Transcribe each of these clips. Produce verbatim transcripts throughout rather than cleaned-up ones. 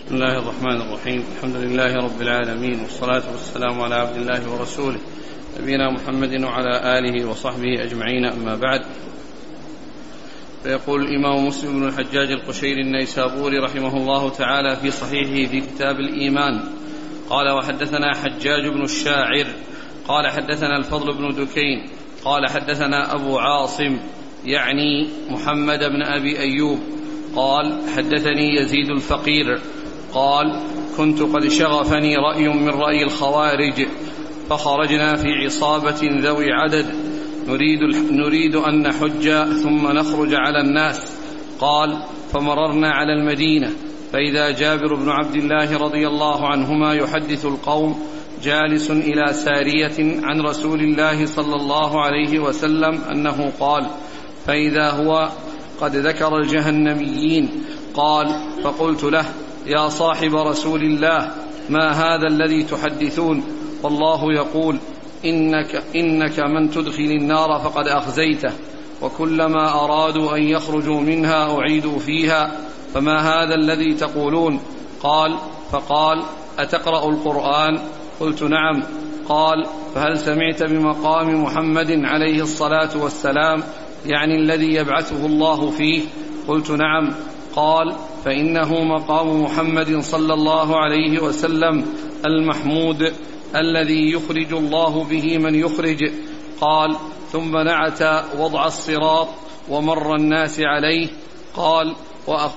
بسم الله الرحمن الرحيم. الحمد لله رب العالمين، والصلاة والسلام على عبد الله ورسوله نبينا محمد وعلى آله وصحبه أجمعين، أما بعد. فيقول الإمام مسلم بن الحجاج القشيري النيسابوري رحمه الله تعالى في صحيحه في كتاب الإيمان قال: وحدثنا حجاج بن الشاعر قال حدثنا الفضل بن دكين قال حدثنا أبو عاصم يعني محمد بن أبي أيوب قال حدثني يزيد الفقير قال: كنت قد شغفني رأي من رأي الخوارج، فخرجنا في عصابة ذوي عدد نريد, نريد أن نحج ثم نخرج على الناس. قال: فمررنا على المدينة فإذا جابر بن عبد الله رضي الله عنهما يحدث القوم جالس إلى سارية عن رسول الله صلى الله عليه وسلم أنه قال: فإذا هو قد ذكر الجهنميين. قال: فقلت له: يا صاحب رسول الله، ما هذا الذي تحدثون؟ والله يقول: إنك, إنك من تدخل النار فقد أخزيته، وكلما أرادوا أن يخرجوا منها أعيدوا فيها، فما هذا الذي تقولون؟ قال: فقال: أتقرأ القرآن؟ قلت: نعم. قال: فهل سمعت بمقام محمد عليه الصلاة والسلام، يعني الذي يبعثه الله فيه؟ قلت: نعم. قال: فإنه مقام محمد صلى الله عليه وسلم المحمود الذي يخرج الله به من يخرج. قال: ثم نعت وضع الصراط ومر الناس عليه. قال: وأخ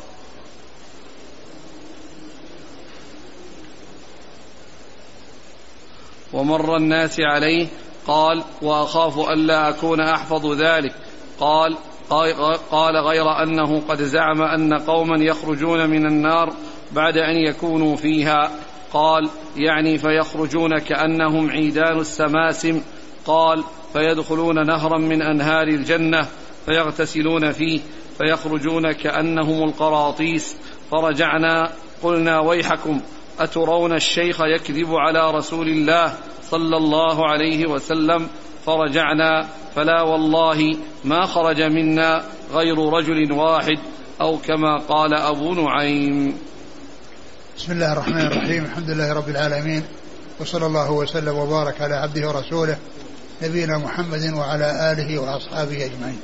ومر الناس عليه قال: وأخاف ألا أكون أحفظ ذلك. قال: قال: غير أنه قد زعم أن قوما يخرجون من النار بعد أن يكونوا فيها. قال: يعني فيخرجون كأنهم عيدان السماسم. قال: فيدخلون نهرا من أنهار الجنة فيغتسلون فيه فيخرجون كأنهم القراطيس. فرجعنا قلنا: ويحكم، أترون الشيخ يكذب على رسول الله صلى الله عليه وسلم؟ فرجعنا فلا والله ما خرج منا غير رجل واحد، أو كما قال أبو نعيم. بسم الله الرحمن الرحيم. الحمد لله رب العالمين، وصلى الله وسلم وبارك على عبده ورسوله نبينا محمد وعلى آله وأصحابه أجمعين.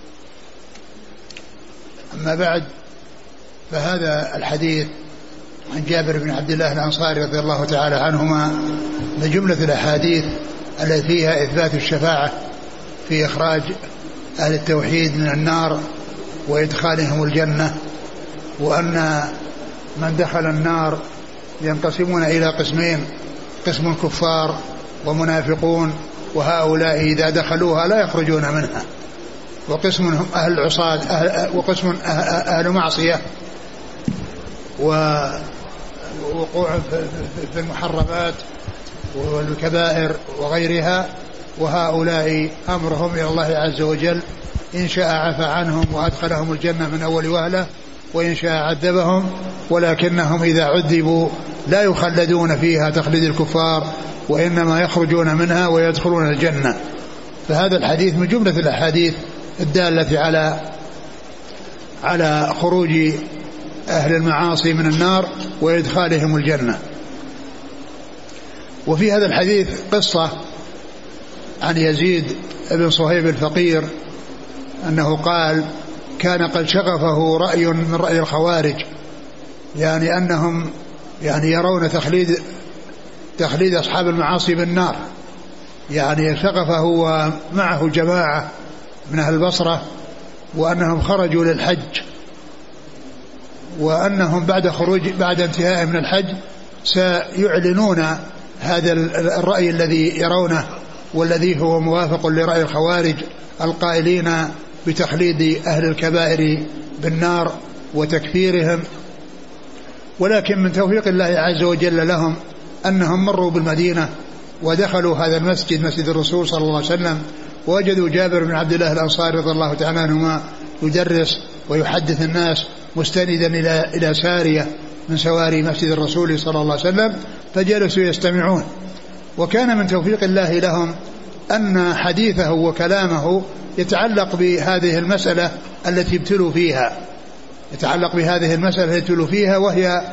أما بعد، فهذا الحديث عن جابر بن عبد الله الأنصاري رضي الله تعالى عنهما من جملة الأحاديث التي فيها إثبات الشفاعة في إخراج أهل التوحيد من النار وإدخالهم الجنة، وأن من دخل النار ينقسمون إلى قسمين: قسم كفار ومنافقون، وهؤلاء إذا دخلوها لا يخرجون منها، وقسم هم أهل العصاة أهل وقسم أهل معصية ووقوع في المحرمات والكبائر وغيرها، وهؤلاء أمرهم إلى الله عز وجل، إن شاء عفى عنهم وأدخلهم الجنة من أول وهلة، وإن شاء عذبهم، ولكنهم إذا عذبوا لا يخلدون فيها تخليد الكفار، وإنما يخرجون منها ويدخلون الجنة. فهذا الحديث من جملة الأحاديث الدالة على على خروج أهل المعاصي من النار وإدخالهم الجنة. وفي هذا الحديث قصة عن يزيد بن صهيب الفقير أنه قال: كان قد شغفه رأي من رأي الخوارج، يعني أنهم يعني يرون تخليد تخليد أصحاب المعاصي بالنار، يعني شغفه ومعه جماعة من أهل البصرة، وأنهم خرجوا للحج، وأنهم بعد خروج بعد انتهاء من الحج سيعلنون هذا الرأي الذي يرونه، والذي هو موافق لرأي الخوارج القائلين بتخليد أهل الكبائر بالنار وتكفيرهم. ولكن من توفيق الله عز وجل لهم أنهم مروا بالمدينة ودخلوا هذا المسجد، مسجد الرسول صلى الله عليه وسلم، ووجدوا جابر بن عبد الله الأنصاري رضي الله تعالى عنهما يدرس ويحدث الناس مستندا إلى إلى سارية من سواري مسجد الرسول صلى الله عليه وسلم، فجلسوا يستمعون. وكان من توفيق الله لهم أن حديثه وكلامه يتعلق بهذه المسألة التي ابتلوا فيها، يتعلق بهذه المسألة التي ابتلوا فيها، وهي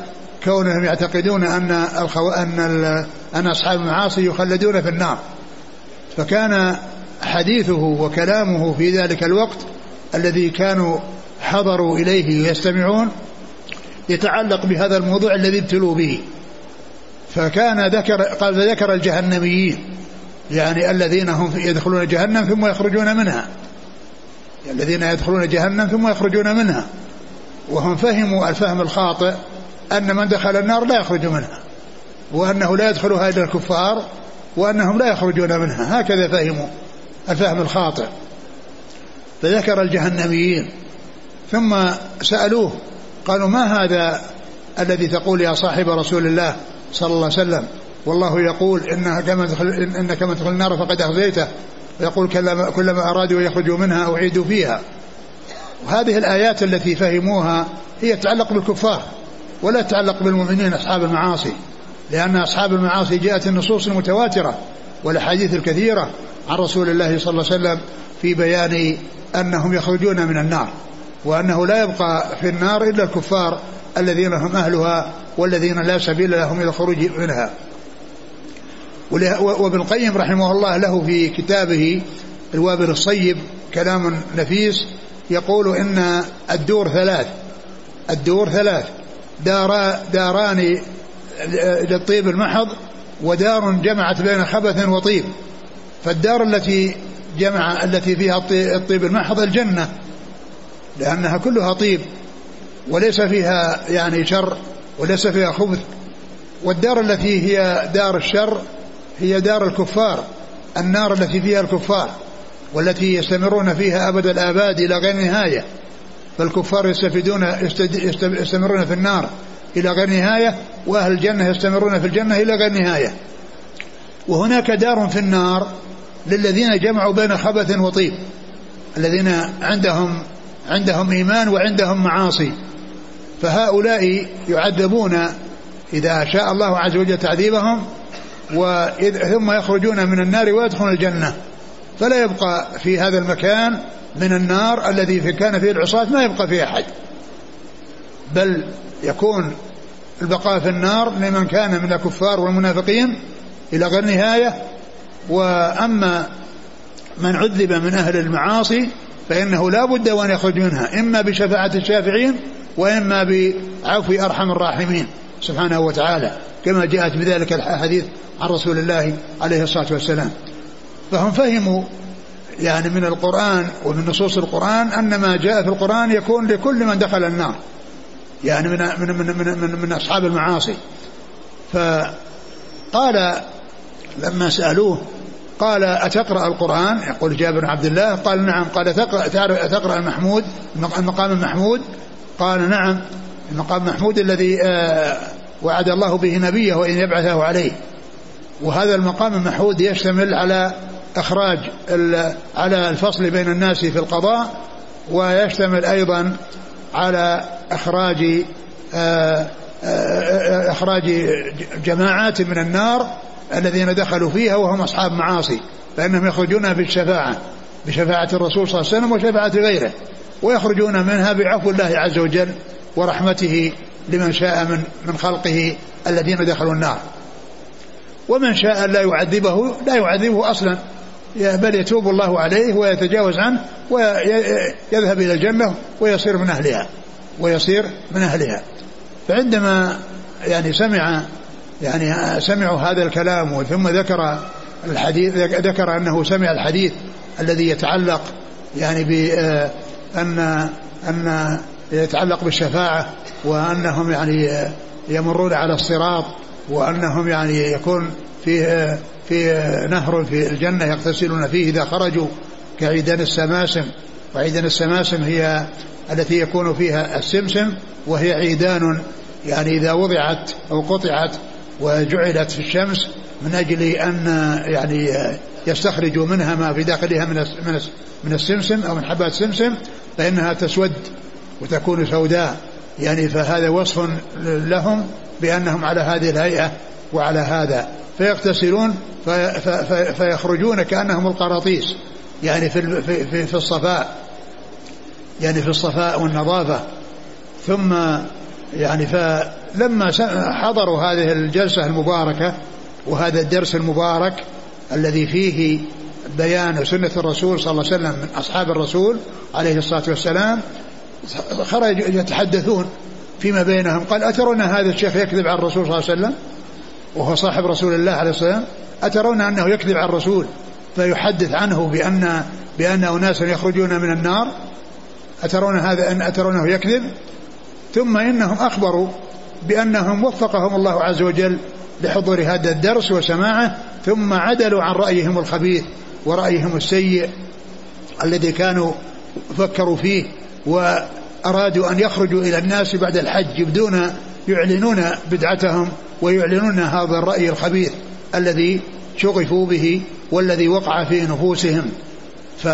كونهم يعتقدون أن, الخو... أن, ال... أن أصحاب المعاصي يخلدون في النار. فكان حديثه وكلامه في ذلك الوقت الذي كانوا حضروا إليه يستمعون يتعلق بهذا الموضوع الذي ابتلوا به. فكان ذكر قال فذكر الجهنميين، يعني الذين هم يدخلون جهنم ثم يخرجون منها، الذين يدخلون جهنم ثم يخرجون منها، وهم فهموا الفهم الخاطئ أن من دخل النار لا يخرج منها، وأنه لا يدخلها إلا الكفار، وأنهم لا يخرجون منها، هكذا فهموا الفهم الخاطئ. فذكر الجهنميين ثم سألوه قالوا ما هذا الذي تقول يا صاحب رسول الله صلى الله عليه وسلم والله يقول إنك من تدخل إنك من تدخل النار فقد أخزيته، ويقول كلما أرادوا يخرجوا منها أعيدوا فيها. وهذه الآيات التي فهموها هي تتعلق بالكفار ولا تتعلق بالمؤمنين أصحاب المعاصي، لأن أصحاب المعاصي جاءت النصوص المتواترة والأحاديث الكثيرة عن رسول الله صلى الله عليه وسلم في بيان أنهم يخرجون من النار، وأنه لا يبقى في النار إلا الكفار الذين هم أهلها والذين لا سبيل لهم إلى الخروج منها. وابن القيم رحمه الله له في كتابه الوابل الصيب كلام نفيس، يقول إن الدور ثلاث الدور ثلاث دار داران للطيب المحض ودار جمعت بين خبث وطيب. فالدار التي جمع التي فيها الطيب المحض الجنة، لأنها كلها طيب وليس فيها يعني شر وليس فيها خبث. والدار التي هي دار الشر هي دار الكفار، النار التي فيها الكفار والتي يستمرون فيها أبد الآباد إلى غير نهاية. فالكفار يستفيدون يستمرون في النار إلى غير نهاية، وأهل الجنة يستمرون في الجنة إلى غير نهاية. وهناك دار في النار للذين جمعوا بين خبث وطيب، الذين عندهم عندهم إيمان وعندهم معاصي، فهؤلاء يعذبون إذا شاء الله عز وجل تعذيبهم، ثم يخرجون من النار ويدخلون الجنة، فلا يبقى في هذا المكان من النار الذي كان فيه العصاة ما يبقى فيه أحد، بل يكون البقاء في النار لمن كان من الكفار والمنافقين إلى غير نهاية. وأما من عذب من أهل المعاصي فإنه لا بد وأن يخرج منها، إما بشفاعة الشافعين وإما بعفو أرحم الراحمين سبحانه وتعالى، كما جاءت بذلك الحديث عن رسول الله عليه الصلاة والسلام. فهم فهموا يعني من القرآن ومن نصوص القرآن أن ما جاء في القرآن يكون لكل من دخل النار، يعني من من من من, من, من أصحاب المعاصي. فقال لما سألوه قال أتقرأ القرآن؟ يقول جابر بن عبد الله قال نعم. قال تقرأ المحمود المقام المحمود؟ قال نعم، المقام المحمود الذي وعد الله به نبيه وإن يبعثه عليه. وهذا المقام المحمود يشتمل على إخراج على الفصل بين الناس في القضاء، ويشتمل أيضا على إخراج إخراج جماعات من النار الذين دخلوا فيها وهم أصحاب معاصي، فإنهم يخرجونها بالشفاعة بشفاعة الرسول صلى الله عليه وسلم وشفاعة غيره، ويخرجون منها بعفو الله عز وجل ورحمته لمن شاء من من خلقه الذين دخلوا النار. ومن شاء لا يعذبه لا يعذبه أصلا، بل يتوب الله عليه ويتجاوز عنه ويذهب إلى الجنة ويصير من أهلها ويصير من أهلها. فعندما يعني سمع يعني سمعوا هذا الكلام ثم ذكر الحديث، ذكر أنه سمع الحديث الذي يتعلق يعني بأن أن يتعلق بالشفاعة، وأنهم يعني يمرون على الصراط، وأنهم يعني يكون فيه في نهر في الجنة يغتسلون فيه إذا خرجوا كعيدان السماسم. وعيدان السماسم هي التي يكون فيها السمسم، وهي عيدان يعني إذا وضعت أو قطعت وجعلت في الشمس من أجل أن يعني يستخرجوا منها ما في داخلها من من السمسم أو من حبات السمسم، فإنها تسود وتكون سوداء، يعني فهذا وصف لهم بأنهم على هذه الهيئة وعلى هذا، فيغتسلون فيخرجون كأنهم القراطيس، يعني في في في الصفاء، يعني في الصفاء والنظافة. ثم يعني لما حضروا هذه الجلسة المباركة وهذا الدرس المبارك الذي فيه بيان سنة الرسول صلى الله عليه وسلم من أصحاب الرسول عليه الصلاة والسلام، خرج يتحدثون فيما بينهم، قال أترون هذا الشيخ يكذب على الرسول صلى الله عليه وسلم وهو صاحب رسول الله عليه الصلاة والسلام؟ أترون أنه يكذب على الرسول فيحدث عنه بأن بأن أناس يخرجون من النار؟ أترون هذا أن أترونه يكذب؟ ثم إنهم أخبروا بأنهم وفقهم الله عز وجل لحضور هذا الدرس وسماعه، ثم عدلوا عن رأيهم الخبيث ورأيهم السيء الذي كانوا فكروا فيه، وأرادوا أن يخرجوا إلى الناس بعد الحج يبدون يعلنون بدعتهم ويعلنون هذا الرأي الخبيث الذي شغفوا به والذي وقع في نفوسهم. ف...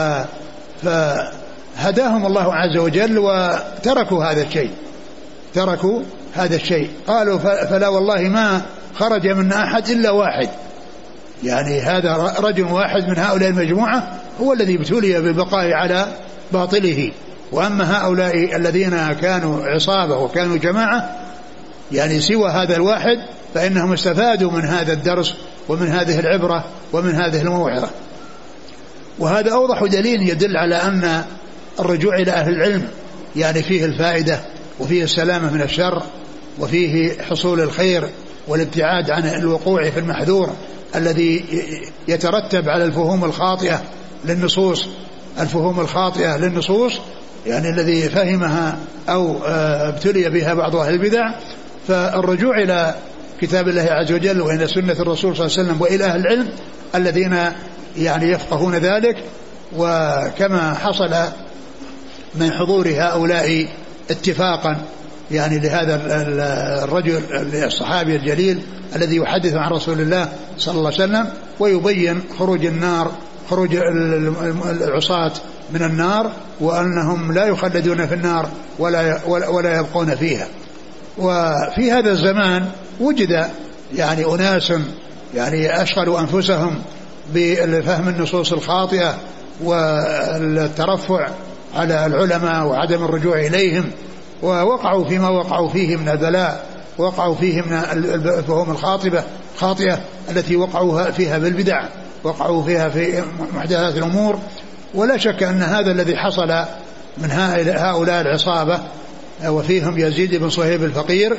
فهداهم الله عز وجل وتركوا هذا الشيء تركوا هذا الشيء قالوا فلا والله ما خرج منا أحد إلا واحد، يعني هذا رجل واحد من هؤلاء المجموعة هو الذي ابتلي بالبقاء على باطله، وأما هؤلاء الذين كانوا عصابة وكانوا جماعة يعني سوى هذا الواحد فإنهم استفادوا من هذا الدرس ومن هذه العبرة ومن هذه الموعظة. وهذا أوضح دليل يدل على أن الرجوع إلى أهل العلم يعني فيه الفائدة وفيه السلامة من الشر وفيه حصول الخير والابتعاد عن الوقوع في المحذور الذي يترتب على الفهوم الخاطئة للنصوص الفهوم الخاطئة للنصوص يعني الذي فهمها أو ابتلي بها بعض أهل البدع. فالرجوع إلى كتاب الله عز وجل وإلى سنة الرسول صلى الله عليه وسلم وإلى أهل العلم الذين يعني يفقهون ذلك، وكما حصل من حضور هؤلاء اتفاقا يعني لهذا الرجل الصحابي الجليل الذي يحدث عن رسول الله صلى الله عليه وسلم ويبين خروج النار خروج العصاة من النار وأنهم لا يخلدون في النار ولا ولا يبقون فيها. وفي هذا الزمان وجد يعني أناس يعني أشغلوا أنفسهم بفهم النصوص الخاطئة والترفع على العلماء وعدم الرجوع إليهم، ووقعوا فيما وقعوا فيه من البلاء، وقعوا فيه من الفهوم الخاطئة خاطئة التي وقعوا فيها بالبدع، وقعوا فيها في محدثات الأمور. ولا شك أن هذا الذي حصل من هؤلاء العصابة وفيهم يزيد بن صهيب الفقير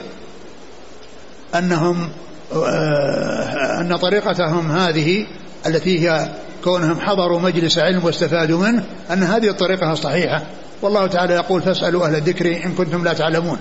أنهم أن طريقتهم هذه التي هي كونهم حضروا مجلس علم واستفادوا منه أن هذه الطريقة صحيحة، والله تعالى يقول فاسألوا أهل الذكر إن كنتم لا تعلمون.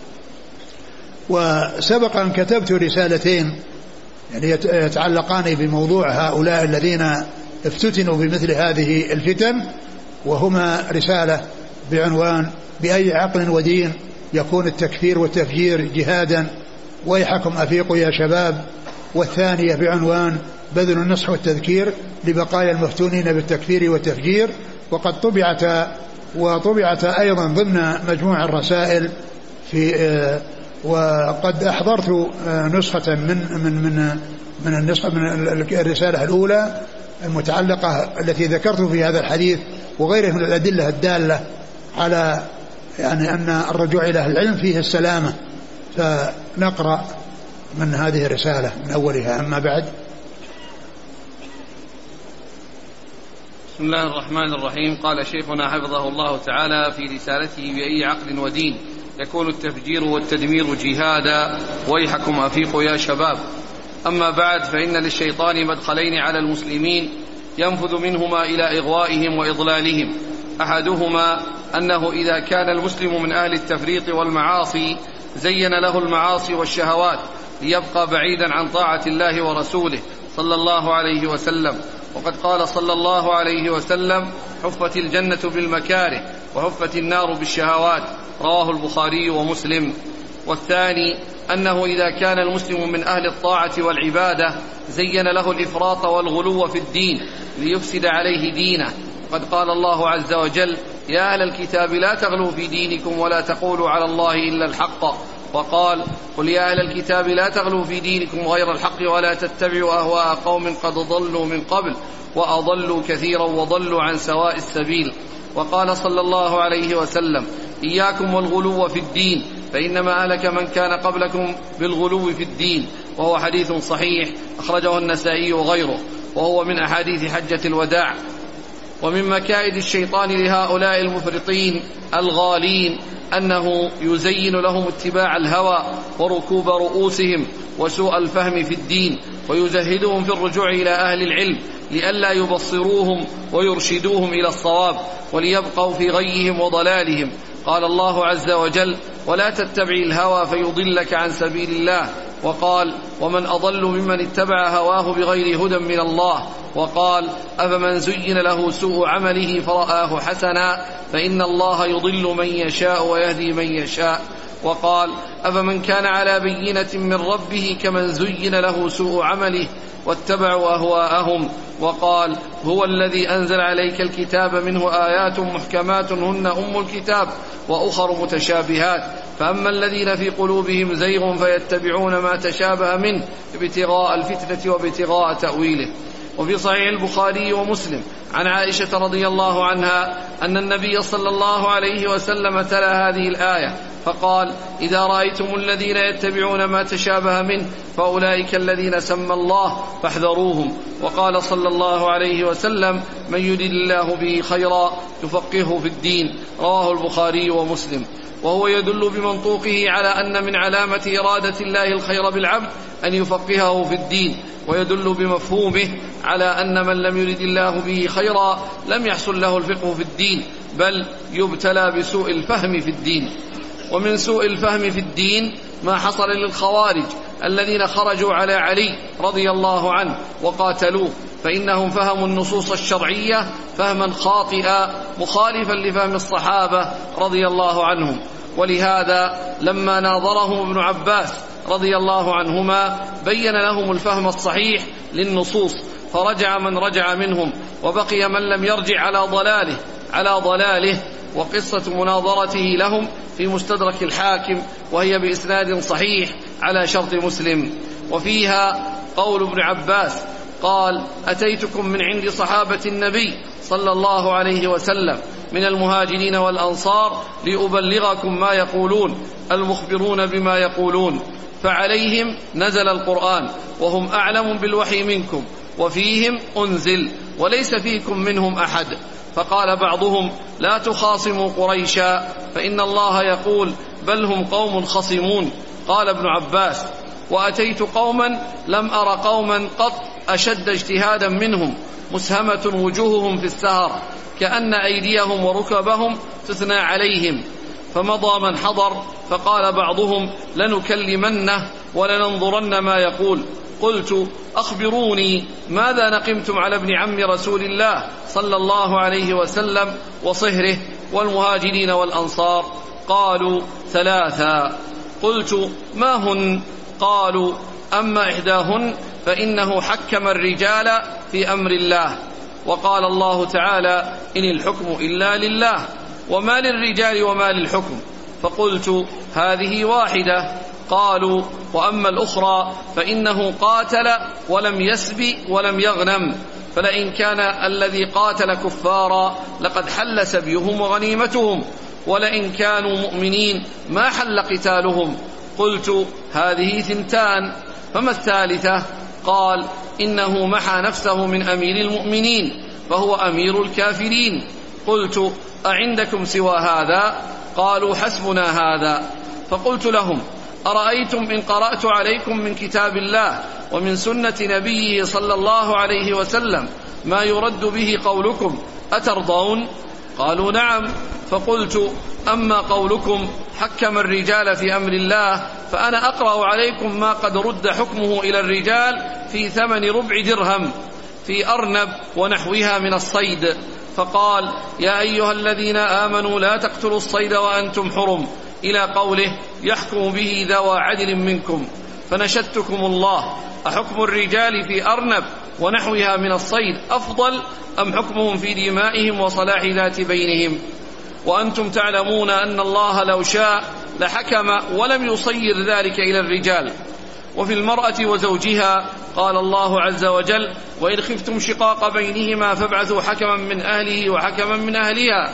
وسبق أن كتبت رسالتين يعني يتعلقان بموضوع هؤلاء الذين افتتنوا بمثل هذه الفتن، وهما رسالة بعنوان بأي عقل ودين يكون التكفير والتفجير جهادا ويحكم أفيقوا يا شباب، والثانية بعنوان بذل النصح والتذكير لبقايا المفتونين بالتكفير والتفجير. وقد طبعت وطبعت أيضا ضمن مجموع الرسائل في وقد أحضرت نسخة من من من من النسخة من الرسالة الأولى المتعلقة التي ذكرت في هذا الحديث وغيره من الأدلة الدالة على يعني أن الرجوع إلى أهل العلم فيه السلامة. فنقرأ من هذه الرسالة من أولها. أما بعد، بسم الله الرحمن الرحيم. قال شيخنا حفظه الله تعالى في رسالته بأي عقل ودين يكون التفجير والتدمير جهادا ويحكم أفيقوا يا شباب. أما بعد، فإن للشيطان مدخلين على المسلمين ينفذ منهما إلى إغوائهم وإضلالهم. أحدهما أنه إذا كان المسلم من أهل التفريط والمعاصي زين له المعاصي والشهوات ليبقى بعيدا عن طاعة الله ورسوله صلى الله عليه وسلم. وقد قال صلى الله عليه وسلم: حفت الجنة بالمكاره وحفت النار بالشهوات، رواه البخاري ومسلم. والثاني أنه إذا كان المسلم من أهل الطاعة والعبادة زين له الإفراط والغلو في الدين ليفسد عليه دينه. قد قال الله عز وجل: يا أهل الكتاب لا تغلوا في دينكم ولا تقولوا على الله إلا الحق. وقال: قل يا أهل الكتاب لا تغلوا في دينكم غير الحق ولا تتبعوا أهواء قوم قد ضلوا من قبل وأضلوا كثيرا وضلوا عن سواء السبيل. وقال صلى الله عليه وسلم: إياكم والغلو في الدين فإنما أهلك من كان قبلكم بالغلو في الدين. وهو حديث صحيح أخرجه النسائي وغيره، وهو من أحاديث حجة الوداع. ومن مكائد الشيطان لهؤلاء المفرطين الغالين أنه يزين لهم اتباع الهوى وركوب رؤوسهم وسوء الفهم في الدين، ويزهدهم في الرجوع إلى أهل العلم لئلا يبصروهم ويرشدوهم إلى الصواب وليبقوا في غيهم وضلالهم. قال الله عز وجل: ولا تتبع الهوى فيضلك عن سبيل الله. وقال: ومن أضل ممن اتبع هواه بغير هدى من الله. وقال: أفمن زين له سوء عمله فرآه حسنا فإن الله يضل من يشاء ويهدي من يشاء. وقال: أفمن كان على بينة من ربه كمن زين له سوء عمله واتبعوا أهواءهم. وقال: هو الذي أنزل عليك الكتاب منه آيات محكمات هن أم الكتاب وأخر متشابهات، فأما الذين في قلوبهم زيغ فيتبعون ما تشابه منه ابتغاء الفتنة وابتغاء تأويله. وفي صحيح البخاري ومسلم عن عائشة رضي الله عنها أن النبي صلى الله عليه وسلم تلا هذه الآية فقال: إذا رأيتم الذين يتبعون ما تشابه منه فأولئك الذين سمى الله فاحذروهم. وقال صلى الله عليه وسلم: من يرد الله به خيرا يفقهه في الدين. رواه البخاري ومسلم. وهو يدل بمنطوقه على أن من علامة إرادة الله الخير بالعبد أن يفقهه في الدين، ويدل بمفهومه على أن من لم يرد الله به خيرا لم يحصل له الفقه في الدين، بل يبتلى بسوء الفهم في الدين. ومن سوء الفهم في الدين ما حصل للخوارج الذين خرجوا على علي رضي الله عنه وقاتلوه، فإنهم فهموا النصوص الشرعية فهما خاطئا مخالفا لفهم الصحابة رضي الله عنهم. ولهذا لما ناظرهم ابن عباس رضي الله عنهما بين لهم الفهم الصحيح للنصوص، فرجع من رجع منهم وبقي من لم يرجع على ضلاله على ضلاله. وقصة مناظرته لهم في مستدرك الحاكم، وهي بإسناد صحيح على شرط مسلم. وفيها قول ابن عباس قال: أتيتكم من عند صحابة النبي صلى الله عليه وسلم من المهاجرين والأنصار لأبلغكم ما يقولون المخبرون بما يقولون، فعليهم نزل القرآن وهم أعلم بالوحي منكم، وفيهم أنزل وليس فيكم منهم أحد. فقال بعضهم: لا تخاصموا قريشا فإن الله يقول: بل هم قوم خصمون. قال ابن عباس: وأتيت قوما لم أر قوما قط أشد اجتهادا منهم، مسهمة وجوههم في السهر كأن أيديهم وركبهم تثنى عليهم. فمضى من حضر، فقال بعضهم: لنكلمنه ولننظرن ما يقول. قلت: أخبروني ماذا نقمتم على ابن عم رسول الله صلى الله عليه وسلم وصهره والمهاجرين والأنصار؟ قالوا: ثلاثا. قلت: ما هن؟ قالوا: أما إحداهن فإنه حكم الرجال في أمر الله، وقال الله تعالى: إن الحكم إلا لله، وما للرجال وما للحكم. فقلت: هذه واحدة. قالوا: وأما الأخرى فإنه قاتل ولم يسب ولم يغنم، فلئن كان الذي قاتل كفارا لقد حل سبيهم وغنيمتهم، ولئن كانوا مؤمنين ما حل قتالهم. قلت: هذه ثنتان، فما الثالثة؟ قال: إنه محى نفسه من أمير المؤمنين فهو أمير الكافرين. قلت: أعندكم سوى هذا؟ قالوا: حسبنا هذا. فقلت لهم: أرأيتم إن قرأت عليكم من كتاب الله ومن سنة نبيه صلى الله عليه وسلم ما يرد به قولكم أترضون؟ قالوا: نعم. فقلت: أما قولكم حكم الرجال في أمر الله، فأنا أقرأ عليكم ما قد رد حكمه إلى الرجال في ثمن ربع درهم في أرنب ونحوها من الصيد. فقال: يا أيها الذين آمنوا لا تقتلوا الصيد وأنتم حرم، إلى قوله: يحكم به ذوى عدل منكم. فنشدتكم الله، أحكم الرجال في أرنب ونحوها من الصيد أفضل أم حكمهم في دمائهم وصلاح ذات بينهم؟ وأنتم تعلمون أن الله لو شاء لحكم ولم يصير ذلك إلى الرجال. وفي المرأة وزوجها قال الله عز وجل: وإن خفتم شقاق بينهما فابعثوا حكما من أهله وحكما من أهلها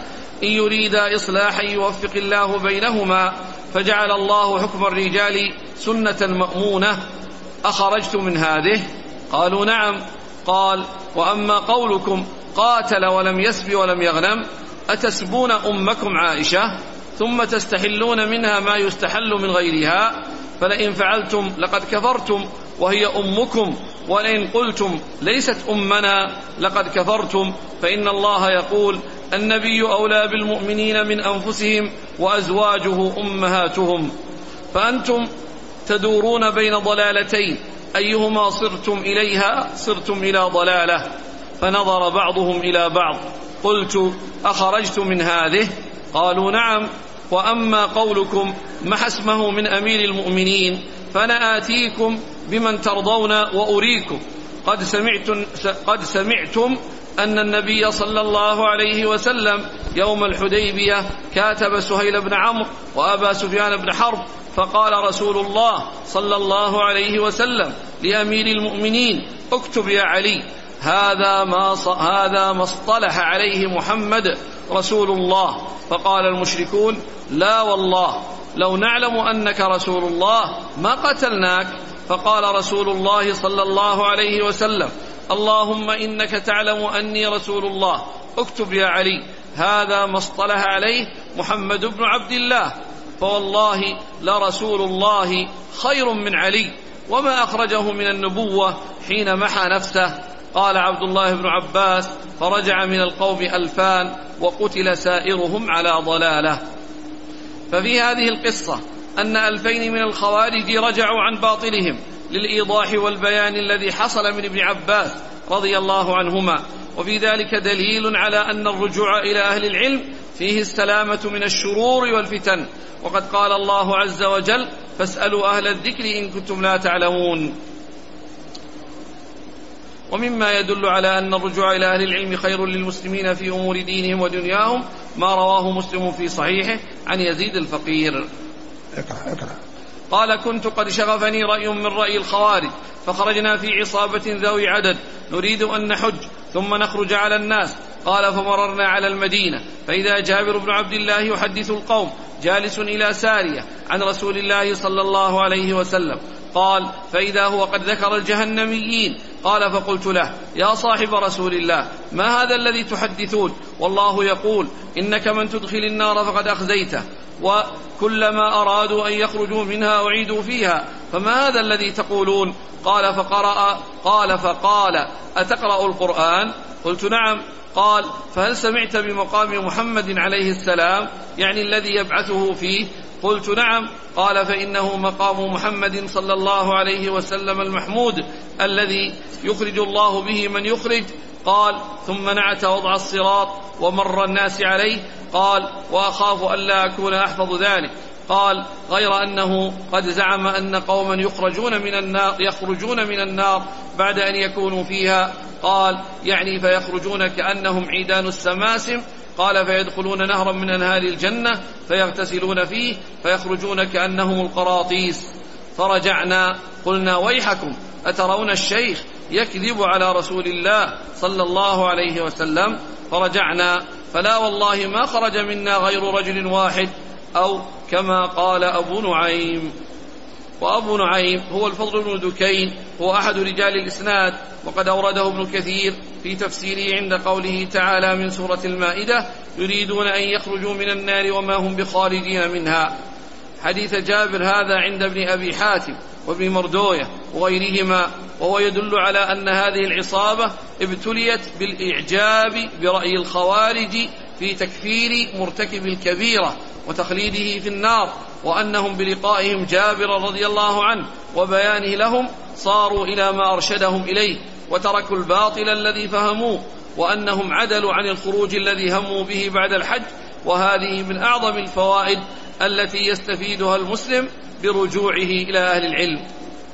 إن يريدا إصلاحا يوفق الله بينهما، فجعل الله حكم الرجال سنة مأمونة، أخرجتم من هذه؟ قالوا نعم. قال: وأما قولكم قاتل ولم يسب ولم يغنم، أتسبون أمكم عائشة ثم تستحلون منها ما يستحل من غيرها؟ فلئن فعلتم لقد كفرتم وهي أمكم، ولئن قلتم ليست أمنا لقد كفرتم، فإن الله يقول: النبي أولى بالمؤمنين من أنفسهم وأزواجه أمهاتهم. فأنتم تدورون بين ضلالتين، أيهما صرتم إليها صرتم إلى ضلالة. فنظر بعضهم إلى بعض. قلت: أخرجتم من هذه؟ قالوا نعم. وأما قولكم محى اسمه من أمير المؤمنين، فأنا آتيكم بمن ترضون وأريكم. قد سمعتم, قد سمعتم أن النبي صلى الله عليه وسلم يوم الحديبية كاتب سهيل بن عمرو وأبا سفيان بن حرب، فقال رسول الله صلى الله عليه وسلم لأمير المؤمنين: اكتب يا علي، هذا ما هذا ما اصطلح عليه محمد رسول الله. فقال المشركون: لا والله، لو نعلم أنك رسول الله ما قتلناك. فقال رسول الله صلى الله عليه وسلم: اللهم إنك تعلم أني رسول الله، اكتب يا علي، هذا ما اصطلح عليه محمد بن عبد الله. فوالله لرسول الله خير من علي، وما أخرجه من النبوة حين محى نفسه. قال عبد الله بن عباس: فرجع من القوم ألفان وقتل سائرهم على ضلاله. ففي هذه القصة أن ألفين من الخوارج رجعوا عن باطلهم للإيضاح والبيان الذي حصل من ابن عباس رضي الله عنهما، وفي ذلك دليل على أن الرجوع إلى أهل العلم فيه السلامة من الشرور والفتن، وقد قال الله عز وجل: فاسألوا أهل الذكر إن كنتم لا تعلمون. ومما يدل على أن الرجوع إلى أهل العلم خير للمسلمين في أمور دينهم ودنياهم ما رواه مسلم في صحيحه عن يزيد الفقير. اقرأ اقرأ. قال: كنت قد شغفني رأي من رأي الخوارج، فخرجنا في عصابة ذوي عدد نريد أن نحج ثم نخرج على الناس. قال: فمررنا على المدينة، فإذا جابر بن عبد الله يحدث القوم جالس إلى سارية عن رسول الله صلى الله عليه وسلم. قال: فإذا هو قد ذكر الجهنميين. قال: فقلت له: يا صاحب رسول الله، ما هذا الذي تحدثون؟ والله يقول: إنك من تدخل النار فقد أخزيته، وكلما أرادوا أن يخرجوا منها أعيدوا فيها، فما هذا الذي تقولون؟ قال: فقرأ قال فقال: أتقرأ القرآن؟ قلت: نعم. قال: فهل سمعت بمقام محمد عليه السلام، يعني الذي يبعثه فيه؟ قلت: نعم. قال: فإنه مقام محمد صلى الله عليه وسلم المحمود الذي يخرج الله به من يخرج. قال: ثم نعت وضع الصراط ومر الناس عليه. قال: وأخاف أن لا أكون أحفظ ذلك. قال: غير أنه قد زعم أن قوما يخرجون من النار يخرجون من النار بعد أن يكونوا فيها. قال: يعني فيخرجون كأنهم عيدان السماسم. قال: فيدخلون نهرا من أنهار الجنة فيغتسلون فيه فيخرجون كأنهم القراطيس. فرجعنا قلنا: ويحكم، أترون الشيخ يكذب على رسول الله صلى الله عليه وسلم؟ فرجعنا، فلا والله ما خرج منا غير رجل واحد، أو كما قال أبو نعيم. وأبو نعيم هو الفضل بن دكين، هو أحد رجال الإسناد، وقد أورده ابن كثير في تفسيره عند قوله تعالى من سورة المائدة: يريدون أن يخرجوا من النار وما هم بخارجين منها. حديث جابر هذا عند ابن أبي حاتم وابن مردوية وغيرهما، وهو يدل على أن هذه العصابة ابتليت بالإعجاب برأي الخوارج في تكفير مرتكب الكبيرة وتخليده في النار، وأنهم بلقائهم جابر رضي الله عنه وبيانه لهم صاروا إلى ما أرشدهم إليه وتركوا الباطل الذي فهموه، وأنهم عدلوا عن الخروج الذي هموا به بعد الحج. وهذه من أعظم الفوائد التي يستفيدها المسلم برجوعه إلى أهل العلم.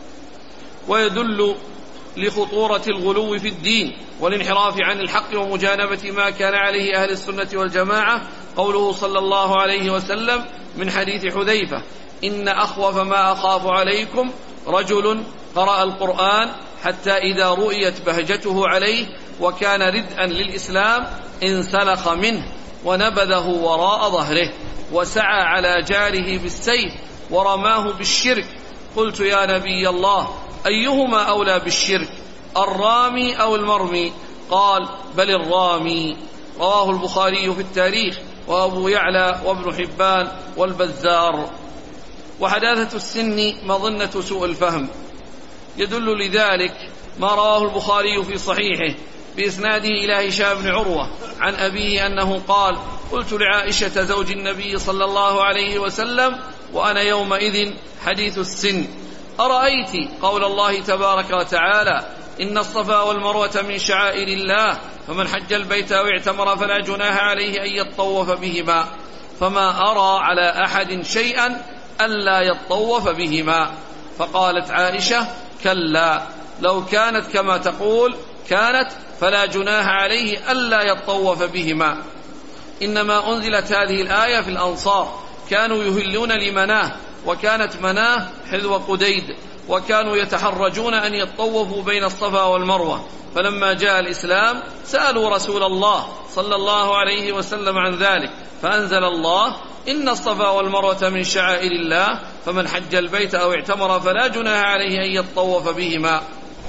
ويدل لخطورة الغلو في الدين والانحراف عن الحق ومجانبة ما كان عليه أهل السنة والجماعة قوله صلى الله عليه وسلم من حديث حذيفة: إن أخوف ما أخاف عليكم رجل قرأ القرآن حتى إذا رؤيت بهجته عليه وكان ردءا للإسلام انسلخ منه ونبذه وراء ظهره وسعى على جاره بالسيف ورماه بالشرك. قلت يا نبي الله أيهما أولى بالشرك، الرامي أو المرمي؟ قال بل الرامي. رواه البخاري في التاريخ وأبو يعلى وابن حبان والبزار. وحداثة السن مظنة سوء الفهم، يدل لذلك ما رواه البخاري في صحيحه بإسناده إلى هشام بن عروة عن أبيه أنه قال قلت لعائشة زوج النبي صلى الله عليه وسلم وأنا يومئذ حديث السن أرأيت قول الله تبارك وتعالى إن الصفا والمروة من شعائر الله فمن حج البيت أو اعتمر فلا جناح عليه أن يطوف بهما، فما أرى على أحد شيئا ألا يطوف بهما. فقالت عائشة كلا لو كانت كما تقول كانت فلا جناح عليه ألا يطوف بهما. إنما أنزلت هذه الآية في الأنصار، كانوا يهلون لمناه، وكانت مناه حذو قديد، وكانوا يتحرجون أن يطوفوا بين الصفا والمروة، فلما جاء الإسلام سألوا رسول الله صلى الله عليه وسلم عن ذلك، فأنزل الله إن الصفا والمروة من شعائر الله فمن حج البيت أو اعتمر فلا جناح عليه أن يطوف بهما.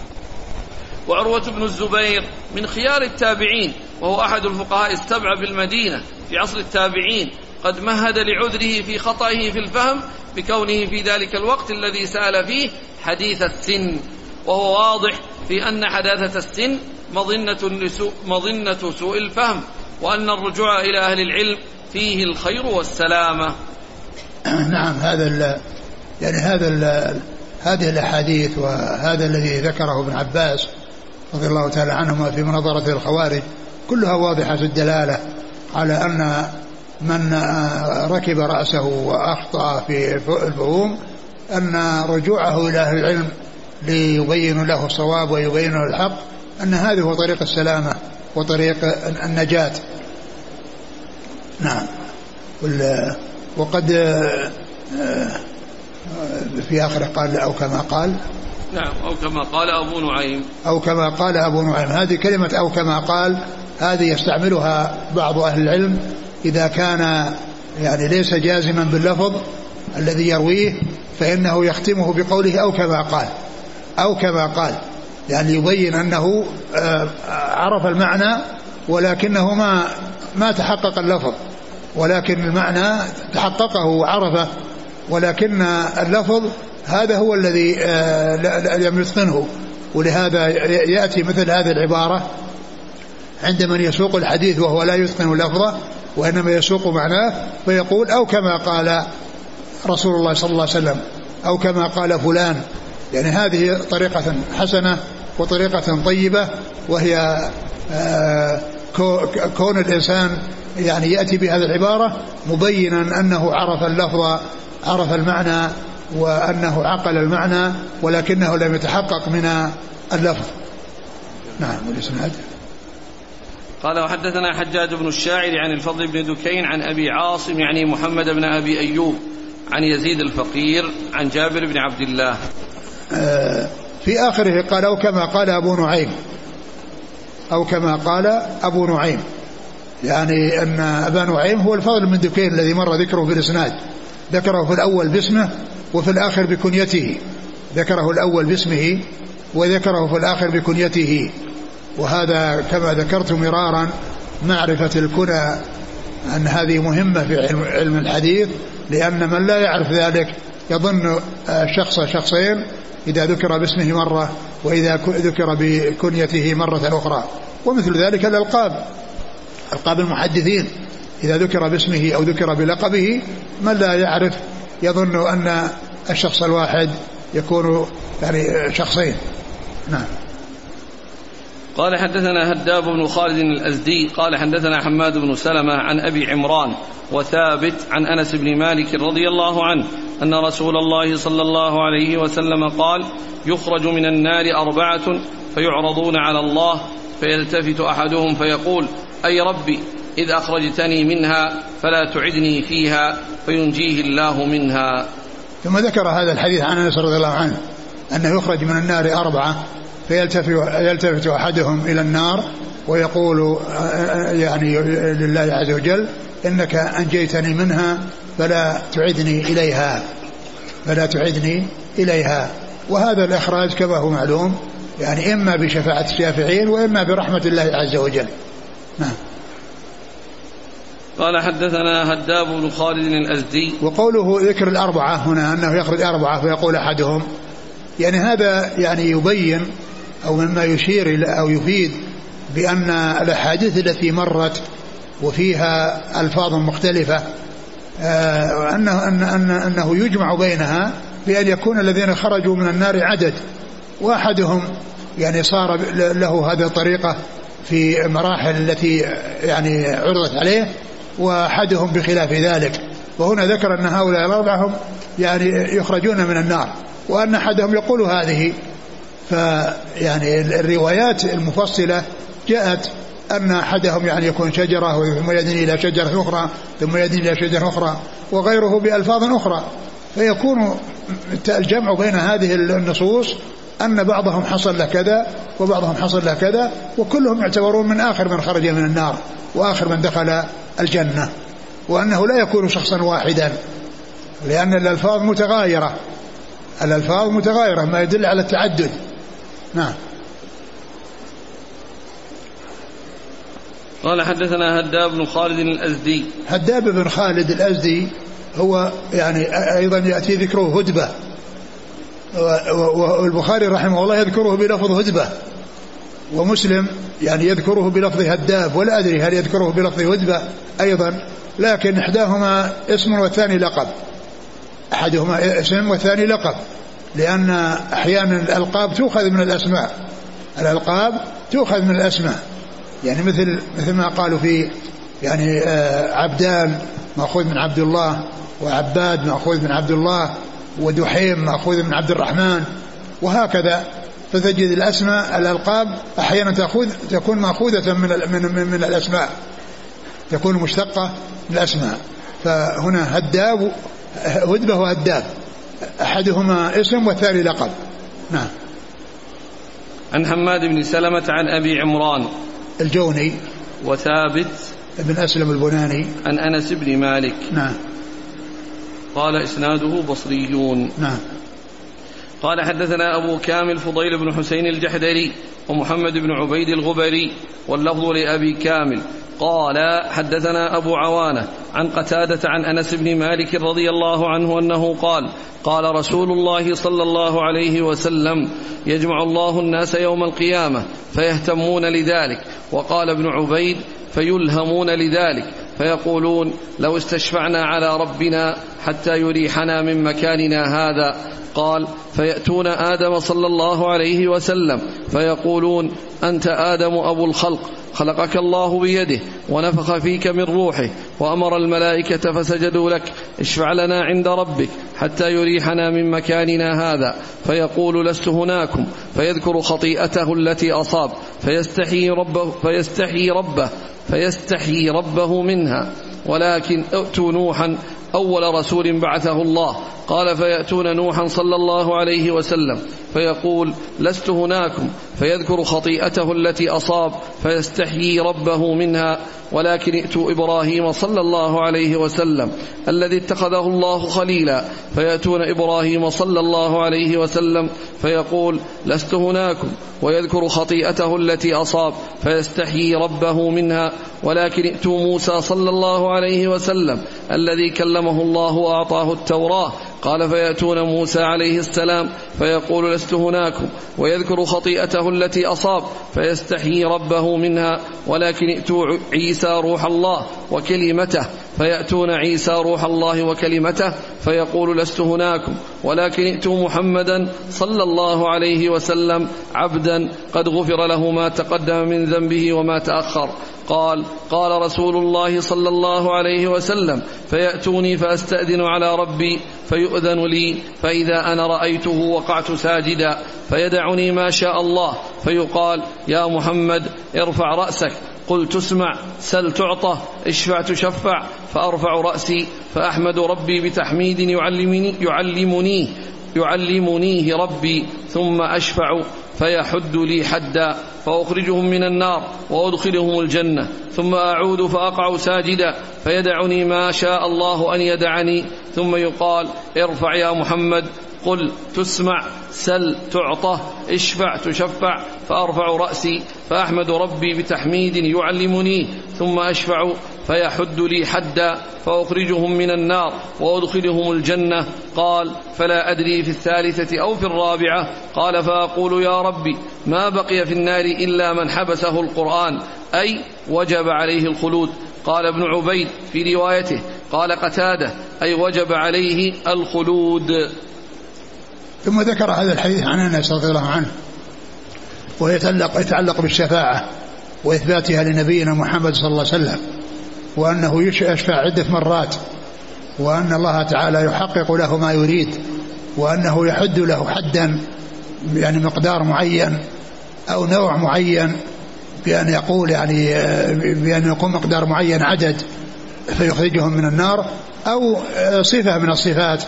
وعروة بن الزبير من خيار التابعين، وهو أحد الفقهاء السبعة بالمدينة في عصر التابعين، قد مهد لعذره في خطئه في الفهم بكونه في ذلك الوقت الذي سأل فيه حديث السن، وهو واضح في أن حداثة السن مظنة, لسوء مظنة سوء الفهم، وأن الرجوع إلى أهل العلم فيه الخير والسلامة. نعم، هذا ال يعني هذا ال هذه الأحاديث وهذا الذي ذكره ابن عباس رضي الله تعالى عنهما في مناظرة الخوارج كلها واضحة الدلالة على أن من ركب رأسه وأخطأ في الفهوم أن رجوعه إلى أهل العلم ليبين له الصواب ويبين له الحق، أن هذا هو طريق السلامة وطريق النجاة. نعم. وقد في آخر قال أو كما قال نعم أو كما قال أبو نعيم أو كما قال أبو نعيم. هذه كلمة أو كما قال هذه يستعملها بعض أهل العلم إذا كان يعني ليس جازما باللفظ الذي يرويه، فإنه يختمه بقوله أو كما قال أو كما قال، يعني يبين أنه عرف المعنى ولكنه ما ما تحقق اللفظ، ولكن المعنى تحققه وعرفه، ولكن اللفظ هذا هو الذي لم يتقنه. ولهذا يأتي مثل هذه العبارة عند من يسوق الحديث وهو لا يتقن لفظه وإنما يسوق معناه، فيقول أو كما قال رسول الله صلى الله عليه وسلم أو كما قال فلان. يعني هذه طريقة حسنة وطريقة طيبة، وهي كون الإنسان يعني يأتي بهذه العبارة مبينا أنه عرف اللفظ عرف المعنى وأنه عقل المعنى ولكنه لم يتحقق من اللفظ. نعم. والإسناد قال وحدثنا حجاج بن الشاعر عن الفضل بن دكين عن أبي عاصم يعني محمد بن أبي أيوب عن يزيد الفقير عن جابر بن عبد الله. في آخره قال أو كما قال أبو نعيم أو كما قال أبو نعيم، يعني أن أبا نعيم هو الفضل بن دكين الذي مر ذكره في الإسناد، ذكره في الأول باسمه وفي الآخر بكنيته، ذكره الأول باسمه وذكره في الآخر بكنيته. وهذا كما ذكرت مرارا معرفة الكنى أن هذه مهمة في علم الحديث، لأن من لا يعرف ذلك يظن شخص شخصين إذا ذكر باسمه مرة وإذا ذكر بكنيته مرة أخرى. ومثل ذلك الألقاب، ألقاب المحدثين إذا ذكر باسمه أو ذكر بلقبه من لا يعرف يظن أن الشخص الواحد يكون يعني شخصين. نعم. قال حدثنا هداب بن خالد الأزدي قال حدثنا حماد بن سلمة عن أبي عمران وثابت عن أنس بن مالك رضي الله عنه أن رسول الله صلى الله عليه وسلم قال يخرج من النار أربعة فيعرضون على الله فيلتفت أحدهم فيقول أي ربي إذ أخرجتني منها فلا تعدني فيها فينجيه الله منها. ثم ذكر هذا الحديث عن أنس رضي الله عنه أنه يخرج من النار أربعة فيلتفت أحدهم إلى النار ويقول يعني لله عز وجل إنك أنجيتني منها فلا تعدني إليها فلا تعدني إليها. وهذا الإخراج كما هو معلوم يعني إما بشفاعة الشافعين وإما برحمة الله عز وجل. نعم. قال حدثنا هداب بن خالد الأزدي. وقوله ذكر الأربعة هنا أنه يخرج أربعة فيقول أحدهم يعني هذا يعني يبين أو مما يشير أو يفيد بأن الأحاديث التي مرت وفيها ألفاظ مختلفة آه أنه, أن أن أنه يجمع بينها بأن يكون الذين خرجوا من النار عدد وأحدهم يعني صار له هذه الطريقة في مراحل التي يعني عرضت عليه وأحدهم بخلاف ذلك. وهنا ذكر أن هؤلاء الأربعة يعني يخرجون من النار وأن أحدهم يقول هذه. فيعني الروايات المفصلة جاءت أن أحدهم يعني يكون شجرة ثم يدني إلى شجرة أخرى ثم يدني إلى شجرة أخرى وغيره بألفاظ أخرى. فيكون الجمع بين هذه النصوص أن بعضهم حصل له كذا وبعضهم حصل له كذا وكلهم يعتبرون من آخر من خرج من النار وآخر من دخل الجنة وأنه لا يكون شخصا واحدا لأن الألفاظ متغايرة الألفاظ متغايرة ما يدل على التعدد. نعم. قال حدثنا هداب بن خالد الأزدي. هداب بن خالد الأزدي هو يعني أيضا يأتي ذكره هدبة والبخاري رحمه الله يذكره بلفظ هدبة ومسلم يعني يذكره بلفظ هداب ولا أدري هل يذكره بلفظ هدبة أيضا لكن إحداهما اسم والثاني لقب أحدهما اسم والثاني لقب لأن أحيانا الألقاب تؤخذ من الأسماء الألقاب تؤخذ من الأسماء يعني مثل مثل ما قالوا في يعني عبدان مأخوذ من عبد الله وعباد مأخوذ من عبد الله ودحيم مأخوذ من عبد الرحمن وهكذا. فتجد الأسماء الألقاب أحيانا تأخذ تكون مأخوذة من من من الأسماء تكون مشتقة من الأسماء. فهنا هداب هدبة وهداب أحدهما اسم والثاني لقب. نعم. عن حماد بن سلمة عن أبي عمران الجوني وثابت بن أسلم البناني عن أنس بن مالك. نعم. قال إسناده بصريون. نعم. قال حدثنا أبو كامل فضيل بن حسين الجحدري ومحمد بن عبيد الغبري واللفظ لأبي كامل قال حدثنا أبو عوانة عن قتادة عن أنس بن مالك رضي الله عنه أنه قال قال رسول الله صلى الله عليه وسلم يجمع الله الناس يوم القيامة فيهتمون لذلك. وقال ابن عبيد فيلهمون لذلك فيقولون لو استشفعنا على ربنا حتى يريحنا من مكاننا هذا. قال فيأتون آدم صلى الله عليه وسلم فيقولون أنت آدم أبو الخلق خلقك الله بيده ونفخ فيك من روحه وأمر الملائكة فسجدوا لك اشفع لنا عند ربك حتى يريحنا من مكاننا هذا. فيقول لست هناكم فيذكر خطيئته التي أصاب فيستحي ربه فيستحي ربه فيستحي ربه منها ولكن ائتوا نوحا أول رسول بعثه الله. قال فيأتون نوحا صلى الله عليه وسلم فيقول لست هناكم فيذكر خطيئته التي أصاب فيستحيي ربه منها ولكن ائتوا إبراهيم صلى الله عليه وسلم الذي اتخذه الله خليلا فيأتون إبراهيم صلى الله عليه وسلم فيقول لست هناكم ويذكر خطيئته التي أصاب فيستحيي ربه منها ولكن ائتوا موسى صلى الله عليه وسلم الذي كلمه الله وأعطاه التوراة. قال فيأتون موسى عليه السلام فيقول لست هناكم ويذكر خطيئته التي أصاب فيستحيي ربه منها ولكن ائتوا عيسى روح الله وكلمته فيأتون عيسى روح الله وكلمته فيقول لست هناكم ولكن ائتوا محمدا صلى الله عليه وسلم عبدا قد غفر له ما تقدم من ذنبه وما تأخر. قال قال رسول الله صلى الله عليه وسلم فيأتوني فأستأذن على ربي فيؤذن لي فإذا أنا رأيته وقعت ساجدا فيدعني ما شاء الله فيقال يا محمد ارفع رأسك قلت اسمع سل تعطى اشفع تشفع فأرفع رأسي فأحمد ربي بتحميد يعلمني يعلمنيه يعلمنيه ربي ثم أشفع فيحد لي حدا فأخرجهم من النار وأدخلهم الجنة، ثم أعود فأقع ساجدا فيدعني ما شاء الله أن يدعني، ثم يقال ارفع يا محمد، قل تسمع، سل تعطى، اشفع تشفع، فأرفع رأسي فأحمد ربي بتحميد يعلمني، ثم أشفع فيحد لي حدا فأخرجهم من النار وأدخلهم الجنة. قال فلا أدري في الثالثة أو في الرابعة. قال فأقول يا ربي ما بقي في النار إلا من حبسه القرآن، أي وجب عليه الخلود. قال ابن عبيد في روايته قال قتادة أي وجب عليه الخلود. ثم ذكر هذا الحديث عن أنس رضي الله عنه ويتعلق يتعلق بالشفاعة وإثباتها لنبينا محمد صلى الله عليه وسلم، وأنه يشفع عدة مرات، وأن الله تعالى يحقق له ما يريد، وأنه يحد له حدا يعني مقدار معين أو نوع معين، بأن يقول يعني بأن يكون مقدار معين عدد فيخرجهم من النار، أو صفة من الصفات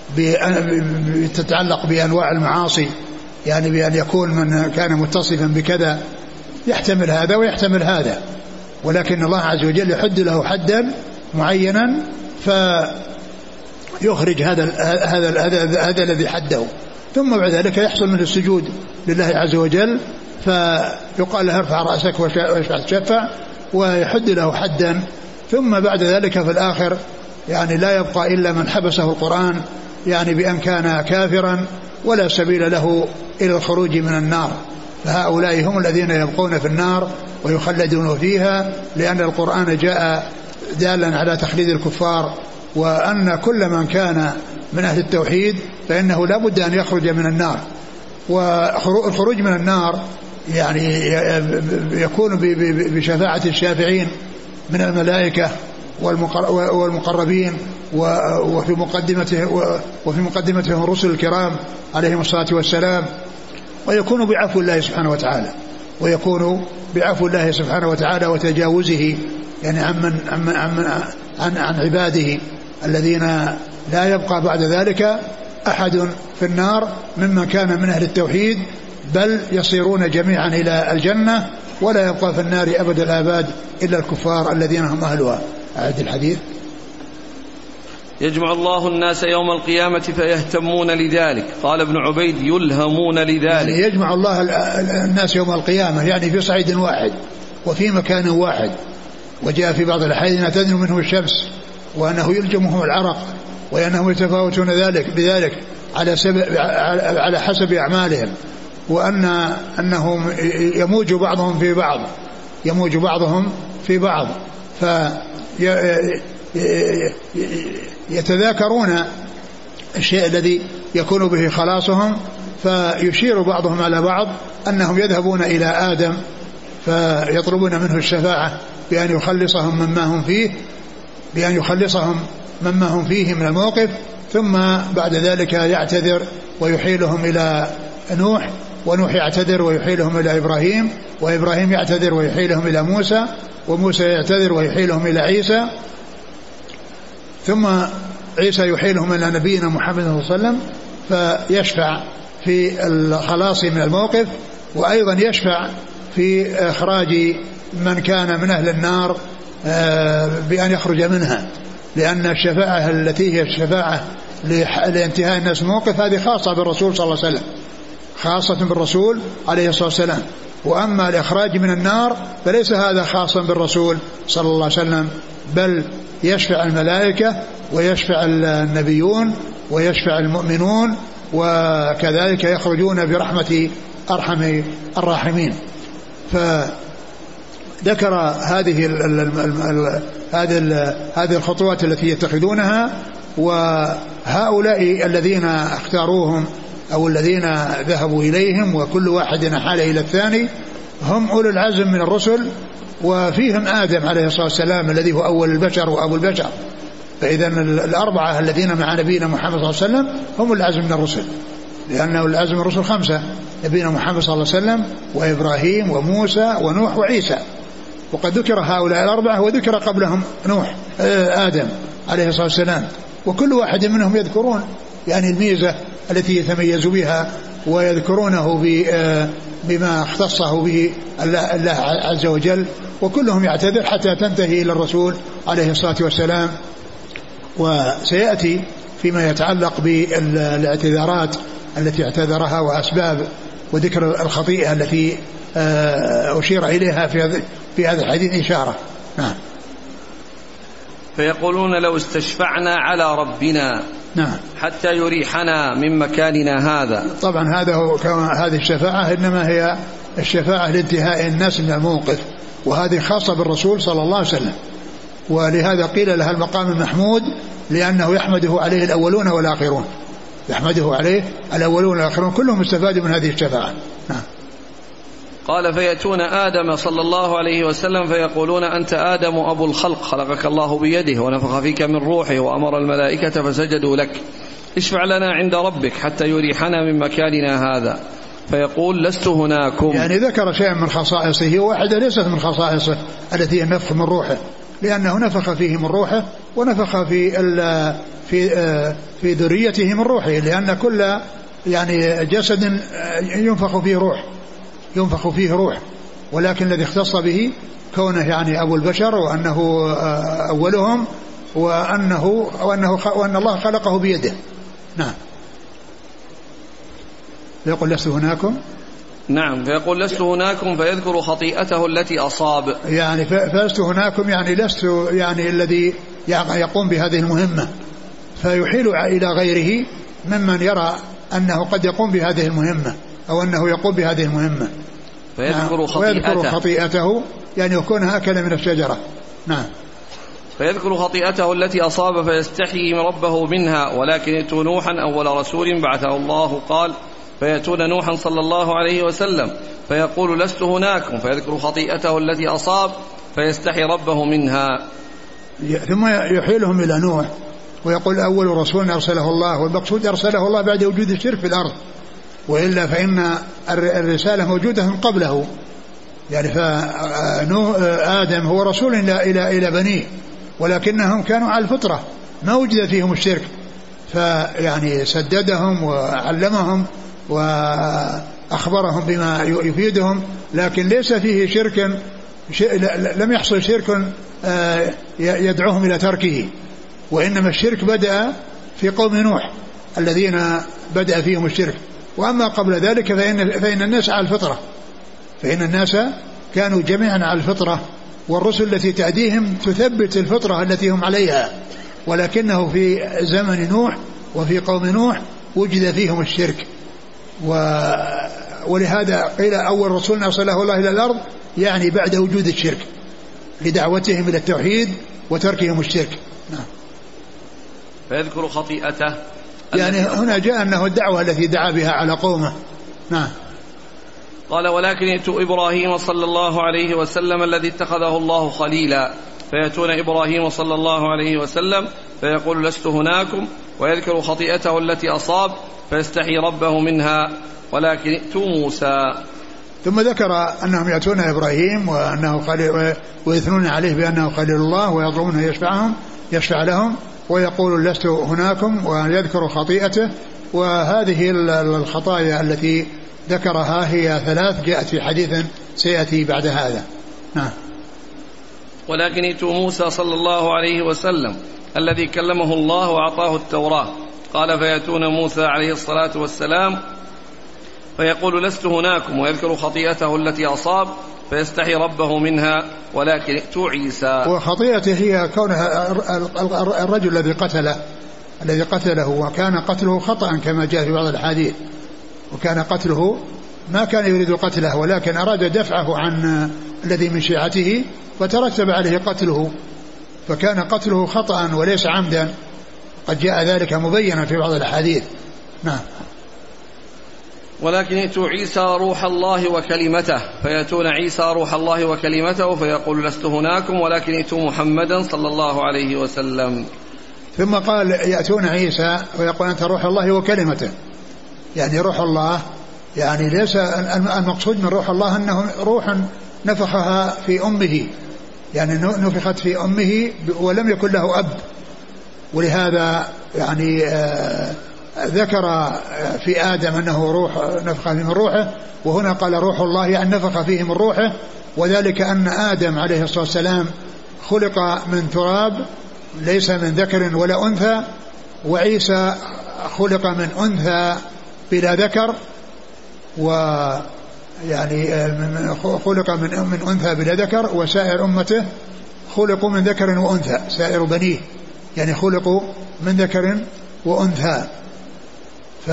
تتعلق بأنواع المعاصي، يعني بأن يكون من كان متصفا بكذا يحتمل هذا ويحتمل هذا، ولكن الله عز وجل يحد له حدا معينا فيخرج هذا هذا هذا, هذا الذي حده، ثم بعد ذلك يحصل منه السجود لله عز وجل، فيقال له ارفع رأسك واشفع تشفع، ويحد له حدا، ثم بعد ذلك في الآخر يعني لا يبقى إلا من حبسه القرآن، يعني بأن كان كافرا ولا سبيل له إلى الخروج من النار، فهؤلاء هم الذين يبقون في النار ويخلدون فيها، لأن القرآن جاء دالا على تخليد الكفار، وأن كل من كان من أهل التوحيد فإنه لا بد أن يخرج من النار. والخروج من النار يعني يكون بشفاعة الشافعين من الملائكة والمقربين، وفي مقدمته وفي مقدمتهم الرسل الكرام عليهم الصلاة والسلام، ويكون بعفو الله سبحانه وتعالى ويكون بعفو الله سبحانه وتعالى وتجاوزه يعني عن عن عن, عن, عن عباده الذين لا يبقى بعد ذلك أحد في النار ممن كان من أهل التوحيد، بل يصيرون جميعا إلى الجنة، ولا يبقى في النار أبد الآباد إلا الكفار الذين هم أهلها. أعد الحديث. يجمع الله الناس يوم القيامة فيهتمون لذلك. قال ابن عبيد يلهمون لذلك، يعني يجمع الله الناس يوم القيامة يعني في صعيد واحد وفي مكان واحد، وجاء في بعض الأحاديث أن تدنو منه الشمس، وأنه يلجمهم العرق، وأنهم يتفاوتون ذلك بذلك على, على حسب أعمالهم، وأن أنهم يموج بعضهم في بعض يموج بعضهم في بعض فيتذاكرون الشيء الذي يكون به خلاصهم، فيشير بعضهم على بعض أنهم يذهبون إلى آدم فيطلبون منه الشفاعة بأن يخلصهم مما هم فيه بأن يخلصهم مما هم فيه من الموقف، ثم بعد ذلك يعتذر ويحيلهم إلى نوح، ونوح يعتذر ويحيلهم إلى إبراهيم، وإبراهيم يعتذر ويحيلهم إلى موسى، وموسى يعتذر ويحيلهم إلى عيسى، ثم عيسى يحيلهم إلى نبينا محمد صلى الله عليه وسلم فيشفع في الخلاص من الموقف، وأيضا يشفع في إخراج من كان من أهل النار بأن يخرج منها، لأن الشفاعة التي هي الشفاعة لانتهاء الناس الموقف هذه خاصة بالرسول صلى الله عليه وسلم خاصة بالرسول عليه الصلاة والسلام، وأما الإخراج من النار فليس هذا خاصا بالرسول صلى الله عليه وسلم، بل يشفع الملائكة ويشفع النبيون ويشفع المؤمنون، وكذلك يخرجون برحمة أرحم الراحمين. فذكر هذه هذه هذه الخطوات التي يتخذونها، وهؤلاء الذين اختاروهم أو الذين ذهبوا إليهم وكل واحد حال إلى الثاني هم أولو العزم من الرسل، وفيهم آدم عليه الصلاة والسلام الذي هو أول البشر وأبو البشر، فإذا الأربعة الذين مع نبينا محمد صلى الله عليه وسلم هم العزم من الرسل، لأنه العزم من الرسل خمسة: نبينا محمد صلى الله عليه وسلم وإبراهيم وموسى ونوح وعيسى، وقد ذكر هؤلاء الأربعة وذكر قبلهم نوح آدم عليه الصلاة والسلام، وكل واحد منهم يذكرون يعني الميزة التي يتميز بها ويذكرونه بما اختصه به الله عز وجل، وكلهم يعتذر حتى تنتهي إلى الرسول عليه الصلاة والسلام. وسيأتي فيما يتعلق بالاعتذارات التي اعتذرها وأسباب وذكر الخطيئة التي أشير إليها في هذا الحديث إشارة. نعم. فيقولون لو استشفعنا على ربنا نعم حتى يريحنا من مكاننا هذا. طبعا هذا هو هذه الشفاعة إنما هي الشفاعة لانتهاء الناس من الموقف، وهذه خاصة بالرسول صلى الله عليه وسلم، ولهذا قيل لها المقام المحمود لأنه يحمده عليه الأولون والآخرون، يحمده عليه الأولون والآخرون كلهم استفادوا من هذه الشفاعة. نعم. قال فيأتون آدم صلى الله عليه وسلم فيقولون أنت آدم أبو الخلق، خلقك الله بيده ونفخ فيك من روحه وأمر الملائكة فسجدوا لك، اشفع لنا عند ربك حتى يريحنا من مكاننا هذا. فيقول لست هناكم، يعني ذكر شيئا من خصائصه، واحدة ليست من خصائصه التي هي النفخ من روحه، لأنه نفخ فيه من روحه ونفخ في في في ذريته من روحه، لأن كل يعني جسد ينفخ فيه روح ينفخ فيه روح، ولكن الذي اختص به كونه يعني أبو البشر، وأنه أولهم، وأنه وأنه وأن الله خلقه بيده. نعم. يقول لست هناكم. نعم. فيقول لست هناكم فيذكر خطيئته التي أصاب، يعني فلست هناكم يعني لست يعني الذي يقوم بهذه المهمة، فيحيل إلى غيره ممن يرى أنه قد يقوم بهذه المهمة أو أنه يقوم بهذه المهمة. فيذكر خطيئته. ويذكر خطيئته يعني يكونها أكل من الشجرة. نعم. فيذكر خطيئته التي أصاب فيستحيي ربه منها، ولكن ائتوا نوحا أول رسول بعثه الله قال فيأتون نوحا صلى الله عليه وسلم فيقول لست هناكم فيذكر خطيئته التي أصاب فيستحي ربه منها، ثم يحيلهم إلى نوح ويقول أول رسول أرسله الله، والمقصود أرسله الله بعد وجود الشرك في الأرض، وإلا فإن الرسالة موجودة من قبله، يعني فآدم هو رسول إلى إلى بنيه، ولكنهم كانوا على الفطرة ما وجد فيهم الشرك، فيعني سددهم وعلمهم وأخبرهم بما يفيدهم، لكن ليس فيه شرك، لم يحصل شرك يدعوهم إلى تركه، وإنما الشرك بدأ في قوم نوح الذين بدأ فيهم الشرك، وأما قبل ذلك فإن, فإن الناس على الفطرة، فإن الناس كانوا جميعا على الفطرة، والرسل التي تأتيهم تثبت الفطرة التي هم عليها، ولكنه في زمن نوح وفي قوم نوح وجد فيهم الشرك، و ولهذا قيل أول رسول أرسله الله إلى الأرض يعني بعد وجود الشرك لدعوتهم إلى التوحيد وتركهم الشرك. نعم. فيذكر خطيئته يعني هنا جاء أنه الدعوة التي دعا بها على قومه. نعم. قال ولكن ائتوا إبراهيم صلى الله عليه وسلم الذي اتخذه الله خليلا، فيأتون إبراهيم صلى الله عليه وسلم فيقول لست هناكم ويذكر خطيئته التي أصاب فيستحي ربه منها، ولكن ائتوا موسى. ثم ذكر أنهم يأتون إبراهيم وأنه خليل ويثنون عليه بأنه خليل الله ويطلبونه يشفعهم يشفع لهم، ويقول لست هناكم ويذكر خطيئته. وهذه الخطايا التي ذكرها هي ثلاث جاءت في حديث سيأتي بعد هذا. نعم. ولكن ائتوا موسى صلى الله عليه وسلم الذي كلمه الله وأعطاه التوراة. قال فيأتون موسى عليه الصلاة والسلام فيقول لست هناكم ويذكر خطيئته التي أصاب فيستحي ربه منها، ولكن ائتوا عيسى. وخطيئته هي كونها الرجل الذي قتله الذي قتله وكان قتله خطأ كما جاء في بعض الحديث، وكان قتله ما كان يريد قتله ولكن أراد دفعه عن الذي من شيعته فترتب عليه قتله، فكان قتله خطأ وليس عمدا، قد جاء ذلك مبينا في بعض الحديث. نعم. ولكن ائتوا عيسى روح الله وكلمته، فيأتون عيسى روح الله وكلمته فيقول لست هناكم ولكن ائتوا محمدا صلى الله عليه وسلم. ثم قال يأتون عيسى ويقول أنت روح الله وكلمته، يعني روح الله يعني ليس المقصود من روح الله أنه روح نفخها في أمه، يعني نفخت في أمه ولم يكن له أب، ولهذا يعني ذكر في آدم أنه روح نفخ فيه من روحه، وهنا قال روح الله يعني نفخ فيه من روحه، وذلك أن آدم عليه الصلاة والسلام خلق من تراب ليس من ذكر ولا أنثى، وعيسى خلق من أنثى بلا ذكر، ويعني خلق من من أنثى بلا ذكر، وسائر أمته خلقوا من ذكر وأنثى، سائر بنيه يعني خلقوا من ذكر وأنثى. ف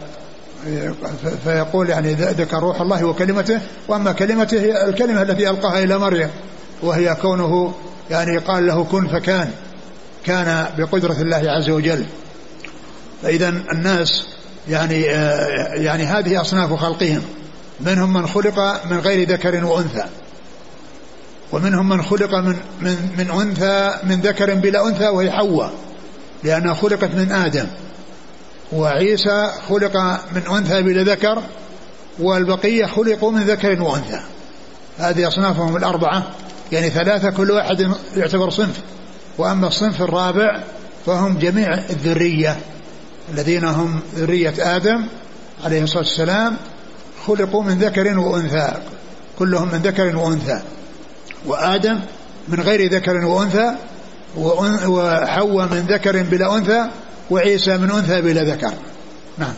فيقول يعني ذكر روح الله وكلمته، وأما كلمته هي الكلمة التي ألقاها إلى مريم، وهي كونه يعني قال له كن فكان، كان بقدرة الله عز وجل. فإذا الناس يعني يعني هذه أصناف خلقهم، منهم من خلق من غير ذكر وأنثى، ومنهم من خلق من من من أنثى من ذكر بلا أنثى وهي حواء لأنها خلقت من آدم، وعيسى خلق من أنثى بلا ذكر، والبقية خلقوا من ذكر وأنثى. هذه أصنافهم الأربعة، يعني ثلاثة كل واحد يعتبر صنف، وأما الصنف الرابع فهم جميع الذرية الذين هم ذرية آدم عليه الصلاة والسلام، خلقوا من ذكر وأنثى، كلهم من ذكر وأنثى، وآدم من غير ذكر وأنثى، وحواء من ذكر بلا أنثى، وعيسى من أنثى بلا ذكر. نعم.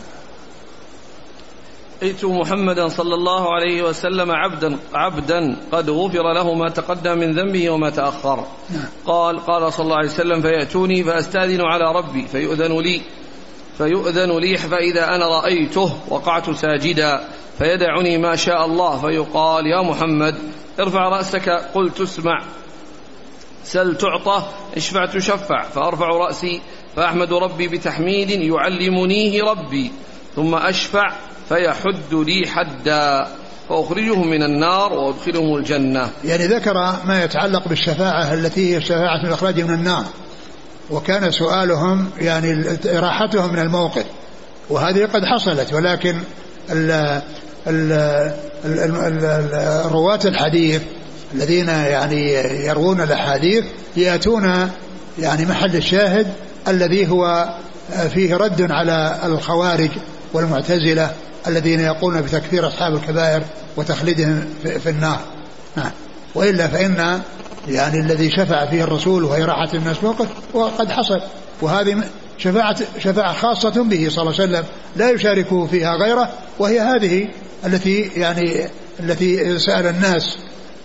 ائت محمدا صلى الله عليه وسلم عبدا عبدا قد غفر له ما تقدم من ذنبه وما تأخر. نعم. قال قال صلى الله عليه وسلم فيأتوني فأستأذن على ربي فيؤذن لي فيؤذن لي فإذا أنا رأيته وقعت ساجدا فيدعني ما شاء الله فيقال يا محمد ارفع رأسك قلت اسمع سل تعطى اشفع تشفع فأرفع رأسي فأحمد ربي بتحميد يعلمنيه ربي ثم أشفع فيحد لي حدا فأخرجهم من النار وأدخلهم الجنة. يعني ذكر ما يتعلق بالشفاعة التي هي الشفاعة من الإخراج من النار، وكان سؤالهم يعني راحتهم من الموقف، وهذه قد حصلت، ولكن ال ال ال الرواة الحديث الذين يعني يروون الأحاديث يأتون يعني محل الشاهد الذي هو فيه رد على الخوارج والمعتزلة الذين يقولون بتكفير أصحاب الكبائر وتخليدهم في النار. نعم. وإلا فإن يعني الذي شفع فيه الرسول وهي راحة الناس موقف وقد حصل، وهذه شفاعة, شفاعة خاصة به صلى الله عليه وسلم لا يشاركه فيها غيره، وهي هذه التي يعني التي سأل الناس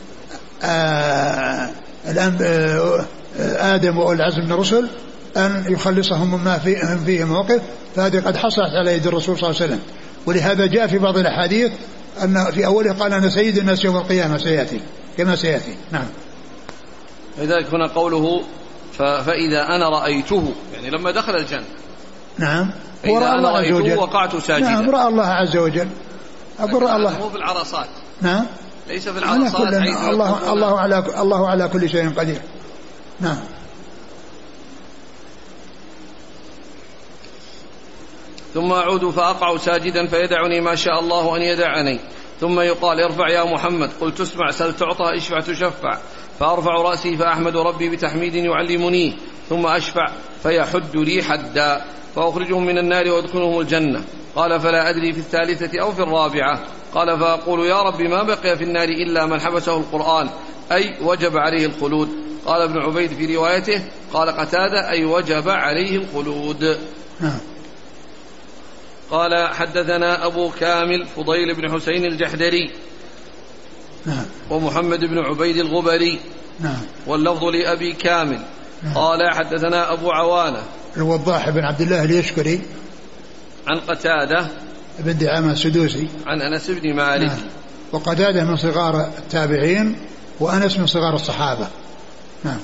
آه الآن آه آدم والعزم من الرسل أن يخلصهم مما فيه, فيه موقف، فهذه قد حصلت على يد الرسول صلى الله عليه وسلم. ولهذا جاء في بعض الأحاديث أن في أوله قال أنا سيد الناس يوم القيامة سيأتي كما سيأتي. نعم. لذلك هنا قوله فإذا أنا رأيته يعني لما دخل الجنة. نعم. فإذا أنا رأيته وقعت ساجدا. نعم. رأى الله عز وجل. أقول رأى الله. هو في العرصات. نعم. ليس في العرصات. الله الله على الله على كل شيء قدير. نعم. ثم أعود فأقع ساجدا فيدعني ما شاء الله أن يدعني ثم يقال ارفع يا محمد قلت اسمع سل تعطى اشفع تشفع فأرفع رأسي فأحمد ربي بتحميد يعلمنيه ثم أشفع فيحد لي حدا فأخرجهم من النار وأدخلهم الجنة. قال فلا أدري في الثالثة أو في الرابعة. قال فأقول يا رب ما بقي في النار إلا من حبسه القرآن أي وجب عليه الخلود. قال ابن عبيد في روايته قال قتادة أي وجب عليه الخلود. قال حدثنا أبو كامل فضيل بن حسين الجحدري نعم. ومحمد بن عبيد الغبري نعم. واللفظ لأبي كامل نعم. قال حدثنا أبو عوانة الوضاح بن عبد الله اليشكري عن قتادة بن دعامة السدوسي عن أنس بن مالك نعم. وقتادة من صغار التابعين وأنس من صغار الصحابة. نعم.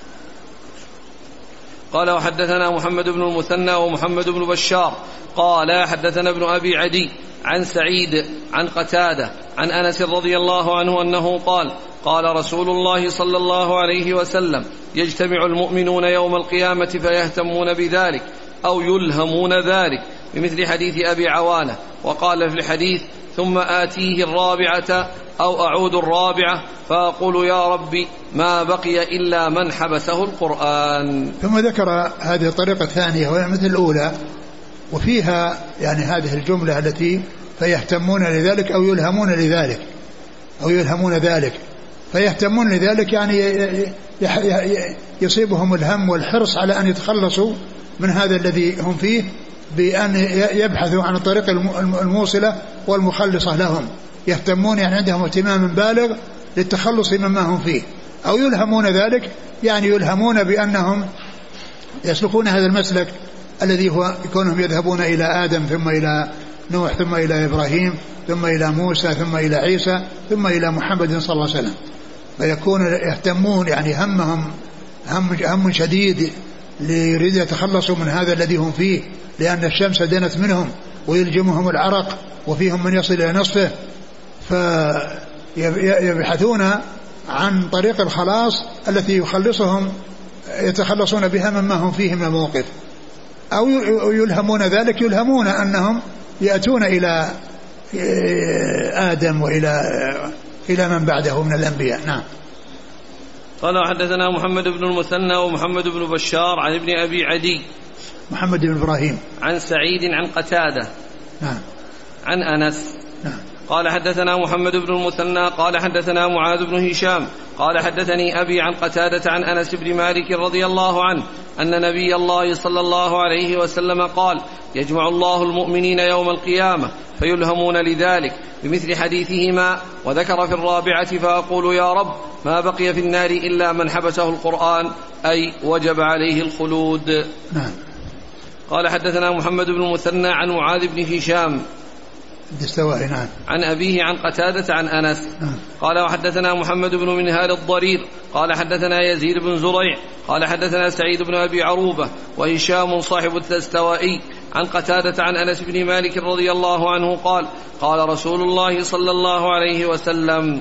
قال وحدثنا محمد بن المثنى ومحمد بن بشار قال حدثنا ابن أبي عدي عن سعيد عن قتادة عن أنس رضي الله عنه أنه قال قال رسول الله صلى الله عليه وسلم يجتمع المؤمنون يوم القيامة فيهتمون بذلك أو يلهمون ذلك بمثل حديث أبي عوانة. وقال في الحديث ثم آتيه الرابعة أو أعود الرابعة فأقول يا ربي ما بقي إلا من حبسه القرآن. ثم ذكر هذه الطريقة الثانية وهي مثل الأولى وفيها يعني هذه الجملة التي فيهتمون لذلك أو يلهمون لذلك أو يلهمون ذلك. فيهتمون لذلك يعني يصيبهم الهم والحرص على أن يتخلصوا من هذا الذي هم فيه بأن يبحثوا عن الطريق الموصلة والمخلصة لهم. يهتمون يعني عندهم اهتمام بالغ للتخلص مما هم فيه. أو يلهمون ذلك يعني يلهمون بأنهم يسلكون هذا المسلك الذي هو كونهم يذهبون إلى آدم ثم إلى نوح ثم إلى إبراهيم ثم إلى موسى ثم إلى عيسى ثم إلى محمد صلى الله عليه وسلم. فيكون يهتمون يعني همهم هم, هم شديد ليريد يتخلصوا من هذا الذي هم فيه، لأن الشمس دنت منهم ويلجمهم العرق وفيهم من يصل إلى نصفه، فيبحثون عن طريق الخلاص التي يخلصهم يتخلصون بها مما هم فيه من الموقف. أو يلهمون ذلك يلهمون أنهم يأتون إلى آدم وإلى إلى من بعده من الأنبياء. نعم. قال حدثنا محمد بن المثنى ومحمد بن بشار عن ابن أبي عدي محمد بن إبراهيم عن سعيد عن قتادة نعم عن أنس نعم. قال حدثنا محمد بن المثنى قال حدثنا معاذ بن هشام قال حدثني أبي عن قتادة عن أنس بن مالك رضي الله عنه أن نبي الله صلى الله عليه وسلم قال يجمع الله المؤمنين يوم القيامة فيلهمون لذلك بمثل حديثهما، وذكر في الرابعة فأقول يا رب ما بقي في النار إلا من حبسه القرآن أي وجب عليه الخلود. نعم. قال حدثنا محمد بن المثنى عن معاذ بن هشام الدستوائي نعم عن أبيه عن قتادة عن أنس نعم. قال وحدثنا محمد بن منهال الضرير قال حدثنا يزيد بن زريع قال حدثنا سعيد بن أبي عروبة وهشام صاحب الدستوائي عن قتادة عن أنس بن مالك رضي الله عنه قال قال رسول الله صلى الله عليه وسلم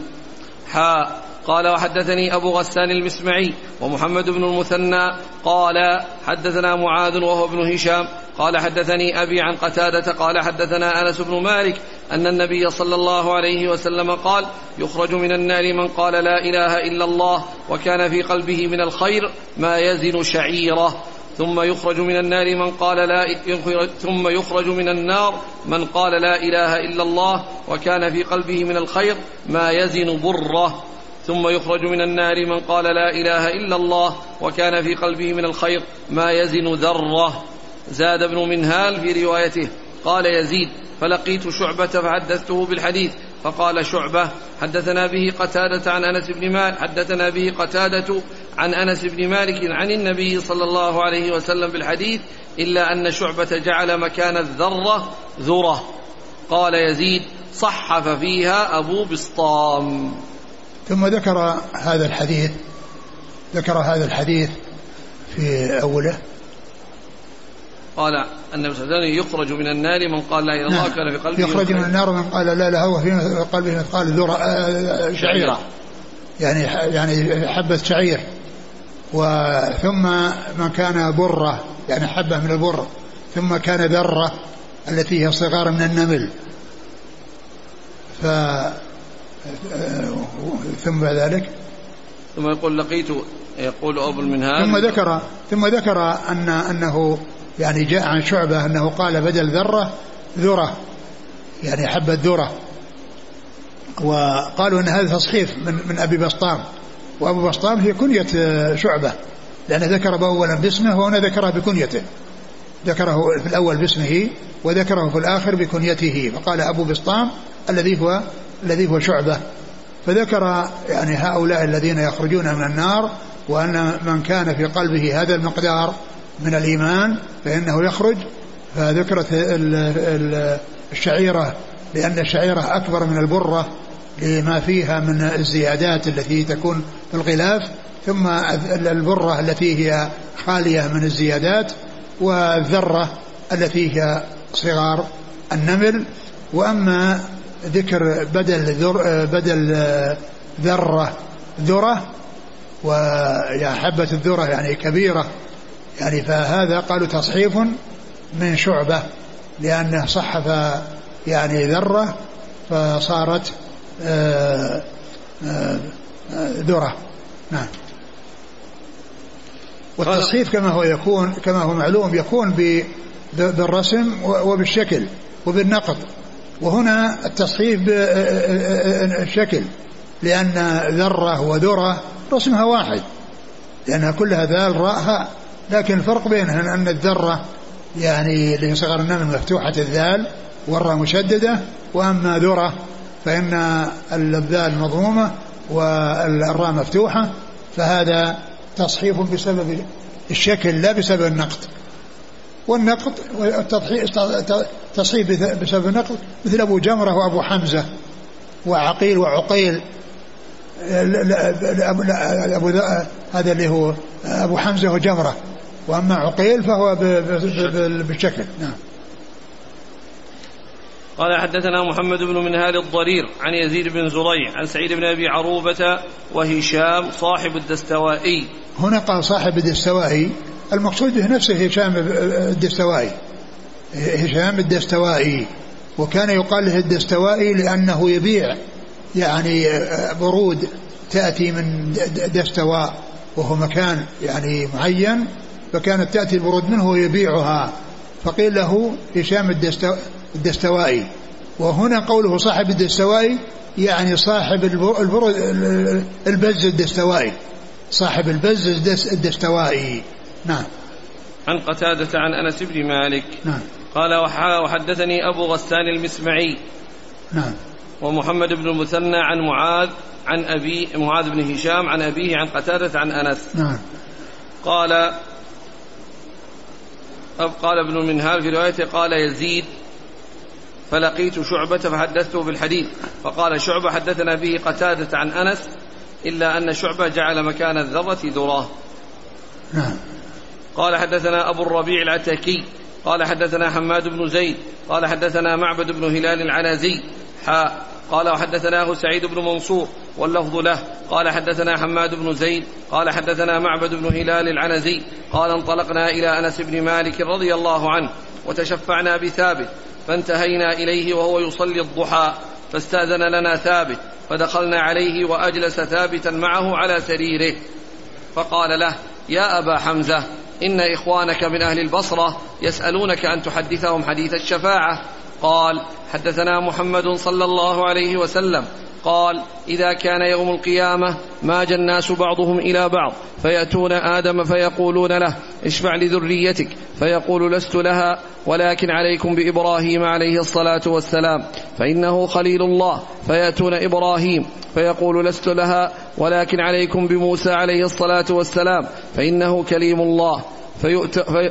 حا قال وحدثني أبو غسان المسمعي ومحمد بن المثنى قال حدثنا معاذ وهو ابن هشام قال حدثني أبي عن قتادة قال حدثنا أنس بن مالك أن النبي صلى الله عليه وسلم قال يخرج من النار من قال لا إله إلا الله وكان في قلبه من الخير ما يزن شعيرة ثم يخرج من النار من قال لا ثم يخرج من النار من قال لا إله إلا الله وكان في قلبه من الخير ما يزن بره ثم يخرج من النار من قال لا إله إلا الله وكان في قلبه من الخير ما يزن ذرة. زاد ابن منهال في روايته قال يزيد فلقيت شعبة فحدثته بالحديث فقال شعبة حدثنا به قتادة عن أنس بن مالك حدثنا به قتادة عن أنس بن مالك عن النبي صلى الله عليه وسلم بالحديث إلا أن شعبة جعل مكان الذرة ذرة. قال يزيد صحف فيها أبو بسطام. ثم ذكر هذا الحديث ذكر هذا الحديث في أوله قال النبي صلى الله عليه وسلم يخرج من النار من قال لا إله إلا الله كان في قلبه يخرج من النار من قال لا إله هو في قلبه مثقال ذرة شعيرة يعني يعني حبة شعير. وثم من كان برة يعني حبة من البر ثم كان ذرة التي هي صغار من النمل ف ثم ذلك ثم يقول لقيت يقول أبو المنهال ثم ذكر ثم ذكر أن أنه يعني جاء عن شعبة أنه قال بدل ذرة ذرة يعني حبة ذرة، وقالوا أن هذا تصحيف من, من أبي بسطام، وأبو بسطام هي كنية شعبة لأنه ذكر أولا باسمه وهنا ذكره بكنيته، ذكره في الأول باسمه وذكره في الآخر بكنيته فقال أبو بسطام الذي هو الذي هو شعبة. فذكر يعني هؤلاء الذين يخرجون من النار وأن من كان في قلبه هذا المقدار من الإيمان فإنه يخرج. فذكرت الشعيرة لأن الشعيرة أكبر من البرة لما فيها من الزيادات التي تكون في الغلاف، ثم البرة التي هي خالية من الزيادات، والذرة التي هي صغار النمل. وأما ذكر بدل ذر بدل ذرة ذرة ويا حبة الذرة يعني كبيرة يعني فهذا قالوا تصحيف من شعبة لأنه صحف يعني ذرة فصارت آآ آآ ذرة. نعم. والتصحيف كما هو يكون كما هو معلوم يكون بالرسم وبالشكل وبالنقط. وهنا التصحيف بالشكل، لأن ذرة وذرة رسمها واحد، لأنها كلها ذال راء هاء، لكن الفرق بينها أن الذرة يعني لصغر النمل مفتوحة الذال والراء مشددة، وأما ذرة فإن الذال مضمومة والراء مفتوحة، فهذا تصحيف بسبب الشكل لا بسبب النقط. والنقط تصحيف بسبب النقط مثل أبو جمرة وأبو حمزة وعقيل وعقيل. أبو هذا اللي هو أبو حمزة وجمرة، وأما عقيل فهو بالشكل. نعم. قال حدثنا محمد بن منهال الضرير عن يزيد بن زريع عن سعيد بن أبي عروبة وهشام صاحب الدستوائي. هنا قال صاحب الدستوائي، المقصود به نفسه هشام الدستوائي، هشام الدستوائي، وكان يقال له الدستوائي لأنه يبيع يعني برود تأتي من دستواء، وهو مكان يعني معين، فكانت تأتي البرود منه ويبيعها، فقيل له هشام الدستوائي. وهنا قوله صاحب الدستوائي يعني صاحب البرود البز الدستوائي، صاحب البز الدستوائي. نعم. عن قتادة عن أنس بن مالك. نعم. قال وحدثني أبو غسان المسمعي. نعم. ومحمد بن المثنى عن معاذ عن أبي معاذ بن هشام عن أبيه عن قتادة عن أنس. نعم. قال قال ابن المنهال في روايته قال يزيد فلقيت شعبة فحدثته بالحديث، فقال شعبة حدثنا به قتادة عن أنس إلا أن شعبة جعل مكان الذرة ذراه. نعم. قال حدثنا أبو الربيع العتاكي قال حدثنا حماد بن زيد قال حدثنا معبد بن هلال العنزي حاء قال وحدثناه سعيد بن منصور واللفظ له قال حدثنا حماد بن زيد قال حدثنا معبد بن هلال العنزي قال انطلقنا إلى أنس بن مالك رضي الله عنه وتشفعنا بثابت فانتهينا إليه وهو يصلي الضحى، فاستأذن لنا ثابت فدخلنا عليه وأجلس ثابتا معه على سريره، فقال له يا أبا حمزة إن إخوانك من أهل البصرة يسألونك أن تحدثهم حديث الشفاعة. قال حدثنا محمد صلى الله عليه وسلم قال إذا كان يوم القيامة ماج الناس بعضهم إلى بعض فيأتون آدم فيقولون له اشفع لذريتك، فيقول لست لها ولكن عليكم بإبراهيم عليه الصلاة والسلام فإنه خليل الله، فيأتون إبراهيم فيقول لست لها ولكن عليكم بموسى عليه الصلاة والسلام فإنه كليم الله، فيؤتى, في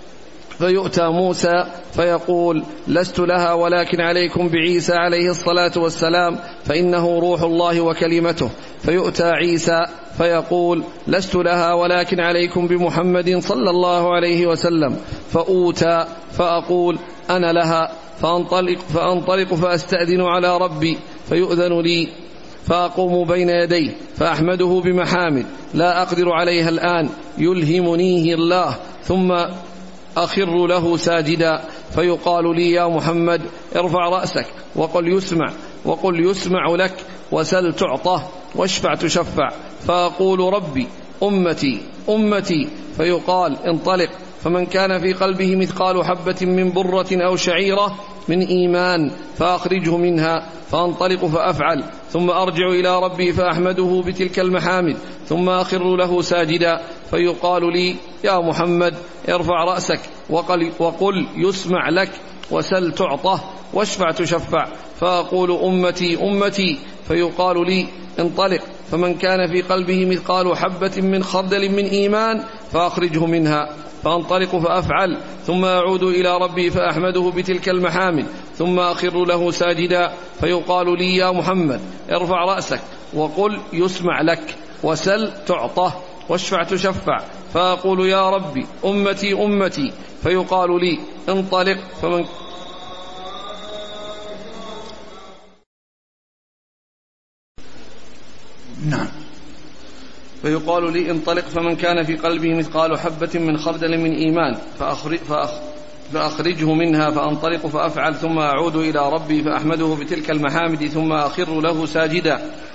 فيؤتى موسى فيقول لست لها ولكن عليكم بعيسى عليه الصلاة والسلام فإنه روح الله وكلمته، فيؤتى عيسى فيقول لست لها ولكن عليكم بمحمد صلى الله عليه وسلم، فأوتى فأقول أنا لها، فأنطلق, فأنطلق فأستأذن على ربي فيؤذن لي، فأقوم بين يديه فأحمده بمحامد لا أقدر عليها الآن يلهمنيه الله، ثم أخر له ساجدا فيقال لي يا محمد ارفع رأسك وقل يسمع وقل يسمع لك وسل تعطه واشفع تشفع، فأقول ربي أمتي أمتي، فيقال انطلق، فمن كان في قلبه مثقال حبة من برة أو شعيرة من إيمان فأخرجه منها، فأنطلق فأفعل، ثم أرجع إلى ربي فأحمده بتلك المحامد، ثم أخر له ساجدا فيقال لي يا محمد ارفع رأسك وقل, وقل يسمع لك وسل تعطه واشفع تشفع، فأقول أمتي أمتي، فيقال لي انطلق، فمن كان في قلبه مثقال حبة من خردل من إيمان فأخرجه منها، فأنطلق فأفعل، ثم أعود إلى ربي فأحمده بتلك المحامد، ثم أخر له ساجدا فيقال لي يا محمد ارفع رأسك وقل يسمع لك وسل تعطه واشفع تشفع، فأقول يا ربي أمتي أمتي، فيقال لي انطلق، فمن نعم فيقال لي انطلق، فمن كان في قلبه مثقال حبة من خردل من إيمان فأخرج فأخ فأخرجه منها، فأنطلق فأفعل، ثم أعود إلى ربي فأحمده بتلك المحامد، ثم أخر له ساجدا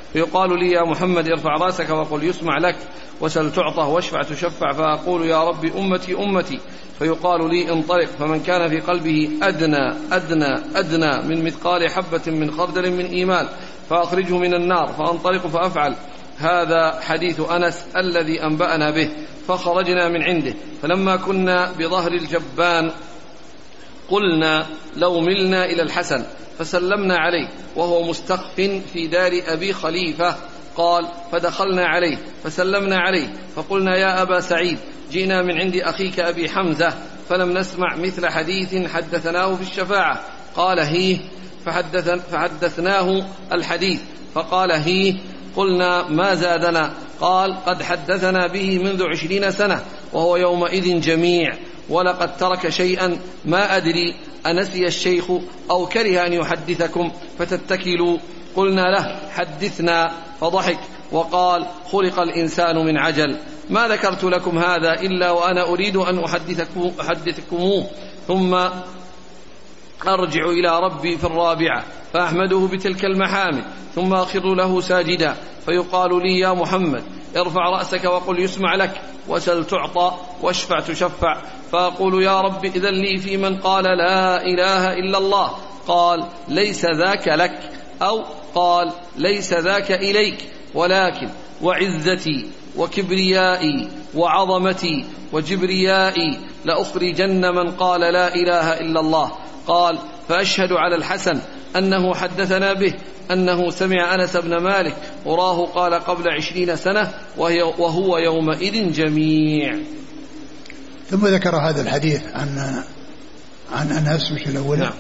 فيقال لي يا محمد ارفع رأسك وقل يسمع لك، وسل تعطى، واشفع تشفع، فأقول يا رب أمتي أمتي، فيقال لي انطلق، فمن كان في قلبه أدنى أدنى أدنى من مثقال حبة من خردل من إيمان فأخرجه من النار، فأنطلق فأفعل. هذا حديث أنس الذي أنبأنا به. فخرجنا من عنده، فلما كنا بظهر الجبان قلنا لو ملنا إلى الحسن، فسلمنا عليه وهو مستخف في دار أبي خليفة. قال فدخلنا عليه فسلمنا عليه فقلنا يا أبا سعيد جئنا من عند أخيك أبي حمزة فلم نسمع مثل حديث حدثناه في الشفاعة. قال هيه، فحدثناه الحديث فقال هيه. قلنا ما زادنا؟ قال قد حدثنا به منذ عشرين سنة وهو يومئذ جميع، ولقد ترك شيئا ما أدري أنسي الشيخ أو كره أن يحدثكم فتتكلوا. قلنا له حدثنا، فضحك وقال خلق الإنسان من عجل، ما ذكرت لكم هذا إلا وأنا أريد أن أحدثكم أحدثكموه، ثم أرجع إلى ربي في الرابعة فأحمده بتلك المحامد، ثم أخر له ساجدا، فيقال لي يا محمد ارفع رأسك وقل يسمع لك، وسل تعطى، واشفع تشفع، فأقول يا رب إذن لي في من قال لا إله إلا الله. قال ليس ذاك لك، أو قال ليس ذاك إليك، ولكن وعزتي وكبريائي وعظمتي وجبريائي لأخرجن من قال لا إله إلا الله. قال فأشهد على الحسن أنه حدثنا به أنه سمع أنس بن مالك وراه قال قبل عشرين سنة وهو يومئذ جميع. ثم ذكر هذا الحديث عن عن أنس مش الأول. نعم.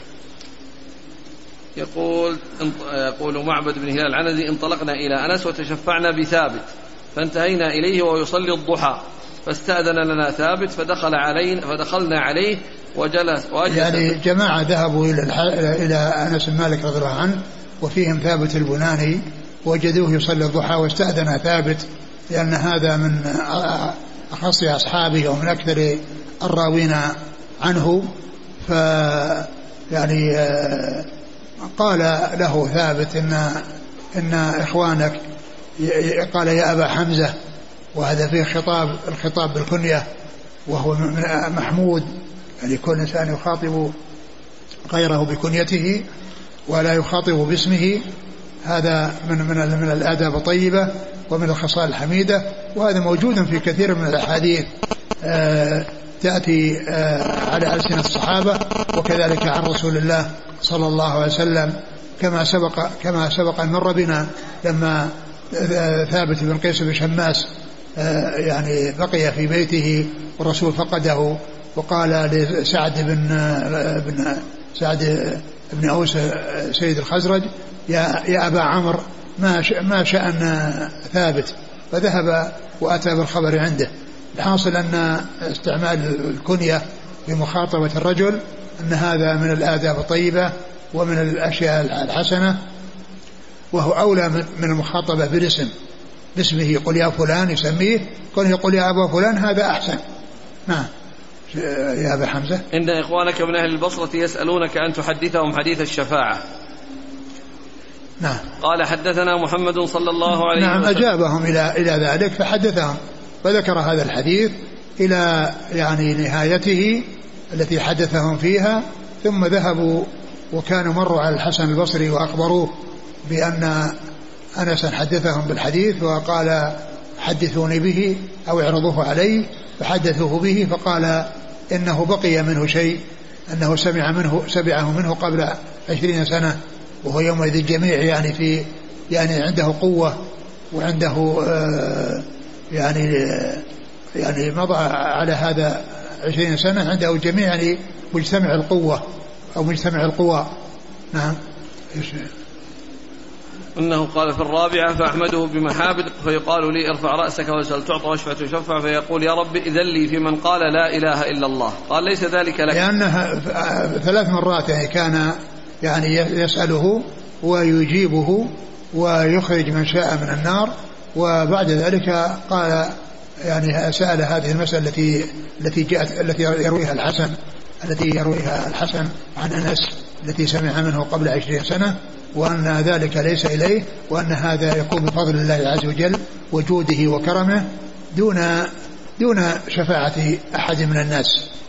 يقول يقول معبد بن هلال العنزي انطلقنا إلى أنس وتشفعنا بثابت فانتهينا إليه وهو يصلي الضحى، فاستأذن لنا ثابت فدخل علينا فدخلنا عليه وجلس وأجلس. يعني جماعة ذهبوا إلى إلى أنس بن مالك رضي الله عنه وفيهم ثابت البناني، وجدوه يصلي الضحى واستأذن ثابت لأن هذا من أخص أصحابه ومن أكثر الراوين عنه. ف يعني قال له ثابت إن إن إخوانك، قال يا أبا حمزة، وهذا فيه خطاب الخطاب بالكنية وهو محمود، يعني كل إنسان يخاطب غيره بكنيته ولا يخاطب باسمه، هذا من من من الآداب الطيبة ومن الخصال الحميدة، وهذا موجود في كثير من الأحاديث آه تأتي آه على ألسنة الصحابة وكذلك عن رسول الله صلى الله عليه وسلم، كما سبق كما سبق أن مر بنا لما آه ثابت بن قيس بن شماس آه يعني بقي في بيته والرسول فقده، وقال لسعد بن بن سعد بن أوس سيد الخزرج يا يا أبا عمرو ما ما شأن ثابت، فذهب وأتى بالخبر عنده. الحاصل أن استعمال الكنية في مخاطبة الرجل أن هذا من الآداب الطيبة ومن الأشياء الحسنة، وهو أولى من المخاطبة بالاسم، باسمه يقول يا فلان يسميه، كونه يقول يا أبا فلان هذا أحسن. نعم. يا أبا حمزة إن إخوانك من أهل البصرة يسألونك أن تحدثهم حديث الشفاعة. نعم. قال حدثنا محمد صلى الله عليه نعم وسلم. نعم أجابهم إلى إلى ذلك فحدثهم، فذكر هذا الحديث إلى يعني نهايته التي حدثهم فيها، ثم ذهبوا وكانوا مروا على الحسن البصري وأخبروه بأن أنسا حدثهم بالحديث، وقال حدثوني به أو اعرضوه علي، فحدثوه به فقال إنه بقي منه شيء، أنه سمع منه سمعه منه قبل عشرين سنة وهو يومئذ الجميع، يعني في يعني عنده قوة وعنده آه يعني يعني مضى على هذا عشرين سنة عنده الجميع، يعني مجتمع القوة أو مجتمع القوى. نعم. إنه قال في الرابعة فأحمده بمحابد، فيقال لي ارفع رأسك وسل تعطى واشفع تشفع، فيقول يا رب إذن لي في من قال لا إله إلا الله. قال ليس ذلك لك، لأنها ثلاث مرات يعني كان يعني يسأله ويجيبه ويخرج من شاء من النار، وبعد ذلك قال يعني سأل هذه المسألة التي التي جاءت التي يرويها الحسن التي يرويها الحسن عن أنس التي سمع منه قبل عشرين سنة، وأن ذلك ليس إليه، وأن هذا يكون بفضل الله عز وجل وجوده وكرمه دون دون شفاعة أحد من الناس.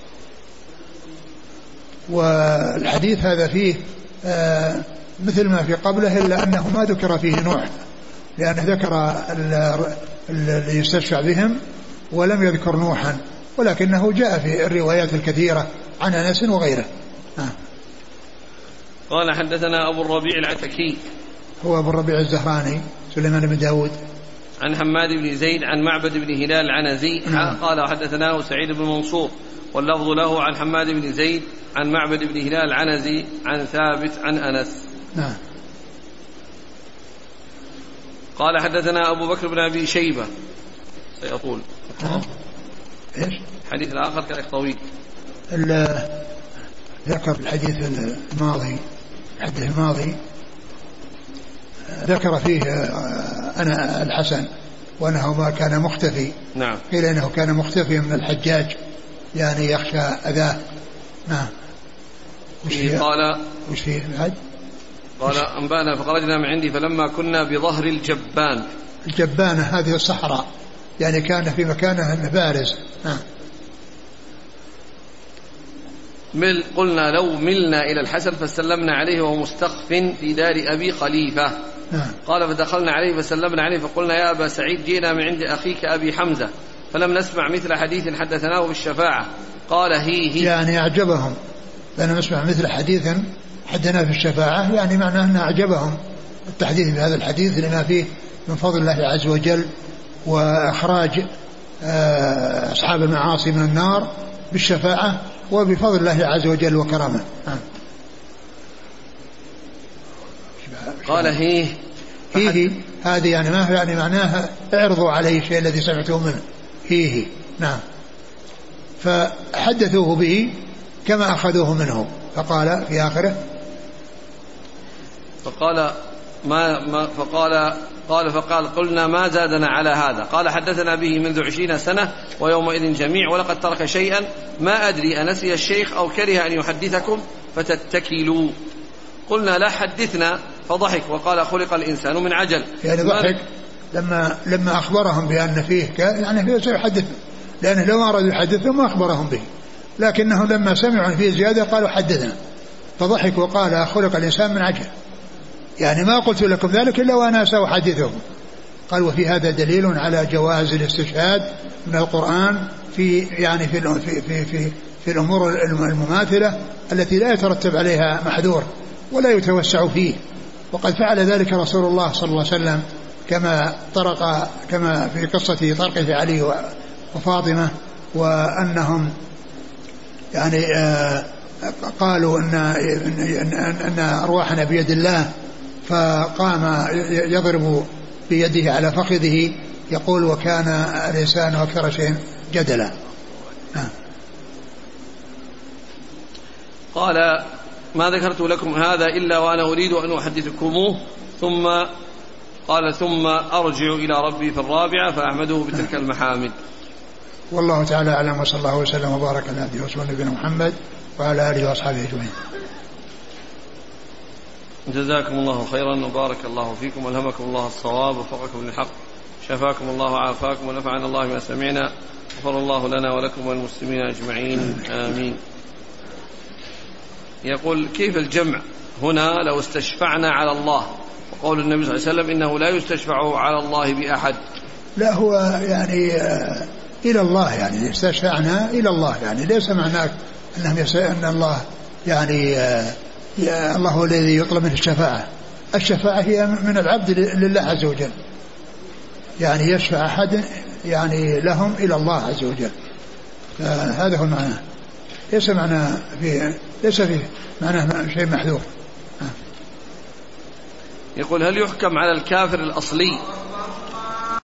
والحديث هذا فيه آه مثل ما في قبله، إلا أنه ما ذكر فيه نوح، لأنه ذكر اللي يستشفع بهم ولم يذكر نوحا، ولكنه جاء في الروايات الكثيرة عن أنس وغيره. آه. قال حدثنا أبو الربيع العتكي هو أبو الربيع الزهراني سليمان بن داود عن حماد بن زيد عن معبد بن هلال العنزي قال حدثناه سعيد بن منصور واللفظ له عن حماد بن زيد عن معبد بن هلال العنزي عن ثابت عن أنس. نعم. قال حدثنا أبو بكر بن أبي شيبة سيطول. إيش؟ الحديث الآخر كان طويل. ذكر الحديث الماضي الحديث الماضي ذكر فيه أنا الحسن وأنه ما كان مختفي. نعم. قيل إنه كان مختفي من الحجاج يعني يخشى أذاه. نعم. وش قال وش فيه الحج؟ قال أنبانا فخرجنا من عندي فلما كنا بظهر الجبان. الجبانة هذه الصحراء، يعني كان في مكانه بارز. نعم. مل قلنا لو ملنا إلى الحسن فسلمنا عليه وهو مستخف في دار أبي خليفة. نعم. قال فدخلنا عليه فسلمنا عليه فقلنا يا أبا سعيد جئنا من عند أخيك أبي حمزة فلم نسمع مثل حديث حدثناه بالشفاعة. قال هي هي يعني أعجبهم، لأننا نسمع مثل حديث حدنا في الشفاعة، يعني معناه أنه أعجبهم التحديث بهذا الحديث لما فيه من فضل الله عز وجل وإخراج أصحاب المعاصي من النار بالشفاعة وبفضل الله عز وجل وكرمه. قال هي هي هذه يعني ما يعني معناها اعرضوا عليه الشيء الذي سمعتوه منه. هي هي. نعم. فحدثوه به كما أخذوه منه. فقال في آخره فقال ما, ما فقال قال فقال قلنا ما زادنا على هذا. قال حدثنا به منذ عشرين سنة ويومئذ جميع ولقد ترك شيئا ما أدري أنسي الشيخ أو كره أن يحدثكم فتتكلوا. قلنا لا حدثنا فضحك وقال خلق الإنسان من عجل. يعني ضحك لما لما أخبرهم بأن فيه يعني فيه سيحدث، لأنه لو أرادوا يحدثهم ما أخبرهم به، لكنهم لما سمعوا فيه زيادة قالوا حدثنا فضحك وقال خلق الإنسان من عجل، يعني ما قلت لكم ذلك إلا وأنا سأحدثهم. قال وفي هذا دليل على جواز الاستشهاد من القرآن في يعني في في في في, في الأمور المماثلة التي لا يترتب عليها محذور ولا يتوسع فيه، وقد فعل ذلك رسول الله صلى الله عليه وسلم كما طرق كما في قصة طرقه علي وفاطمة، وأنهم يعني آه قالوا أن, أن, أن أرواحنا بيد الله، فقام يضرب بيده على فخذه يقول وكان الإنسان أكثر شيء جدلا. قال ما ذكرت لكم هذا إلا وأنا أريد أن أحدثكموه. ثم قال ثم أرجع إلى ربي في الرابعة فأحمده بتلك المحامد. والله تعالى أعلم، وصلى الله وسلم وبارك على عبده ورسوله نبينا محمد وعلى آله وأصحابه أجمعين. جزاكم الله خيرا وبارك الله فيكم والهمكم الله الصواب ووفقكم للحق، شفاكم الله وعافاكم ونفعنا الله ما سمعنا، غفر الله لنا ولكم والمسلمين أجمعين آمين. يقول كيف الجمع هنا لو استشفعنا على الله، وقول النبي صلى الله عليه وسلم إنه لا يستشفع على الله بأحد؟ لا هو يعني إلى الله، يعني استشفعنا إلى الله، يعني ليس معناك أنهم أن الله يعني يا الله هو الذي يطلب منه الشفاعة. الشفاعة هي من العبد لله عز وجل، يعني يشفع أحد يعني لهم إلى الله عز وجل، هذا هو المعنى، ليس معنى فيه ليس فيه معنى شيء محذور. يقول هل يحكم على الكافر الأصلي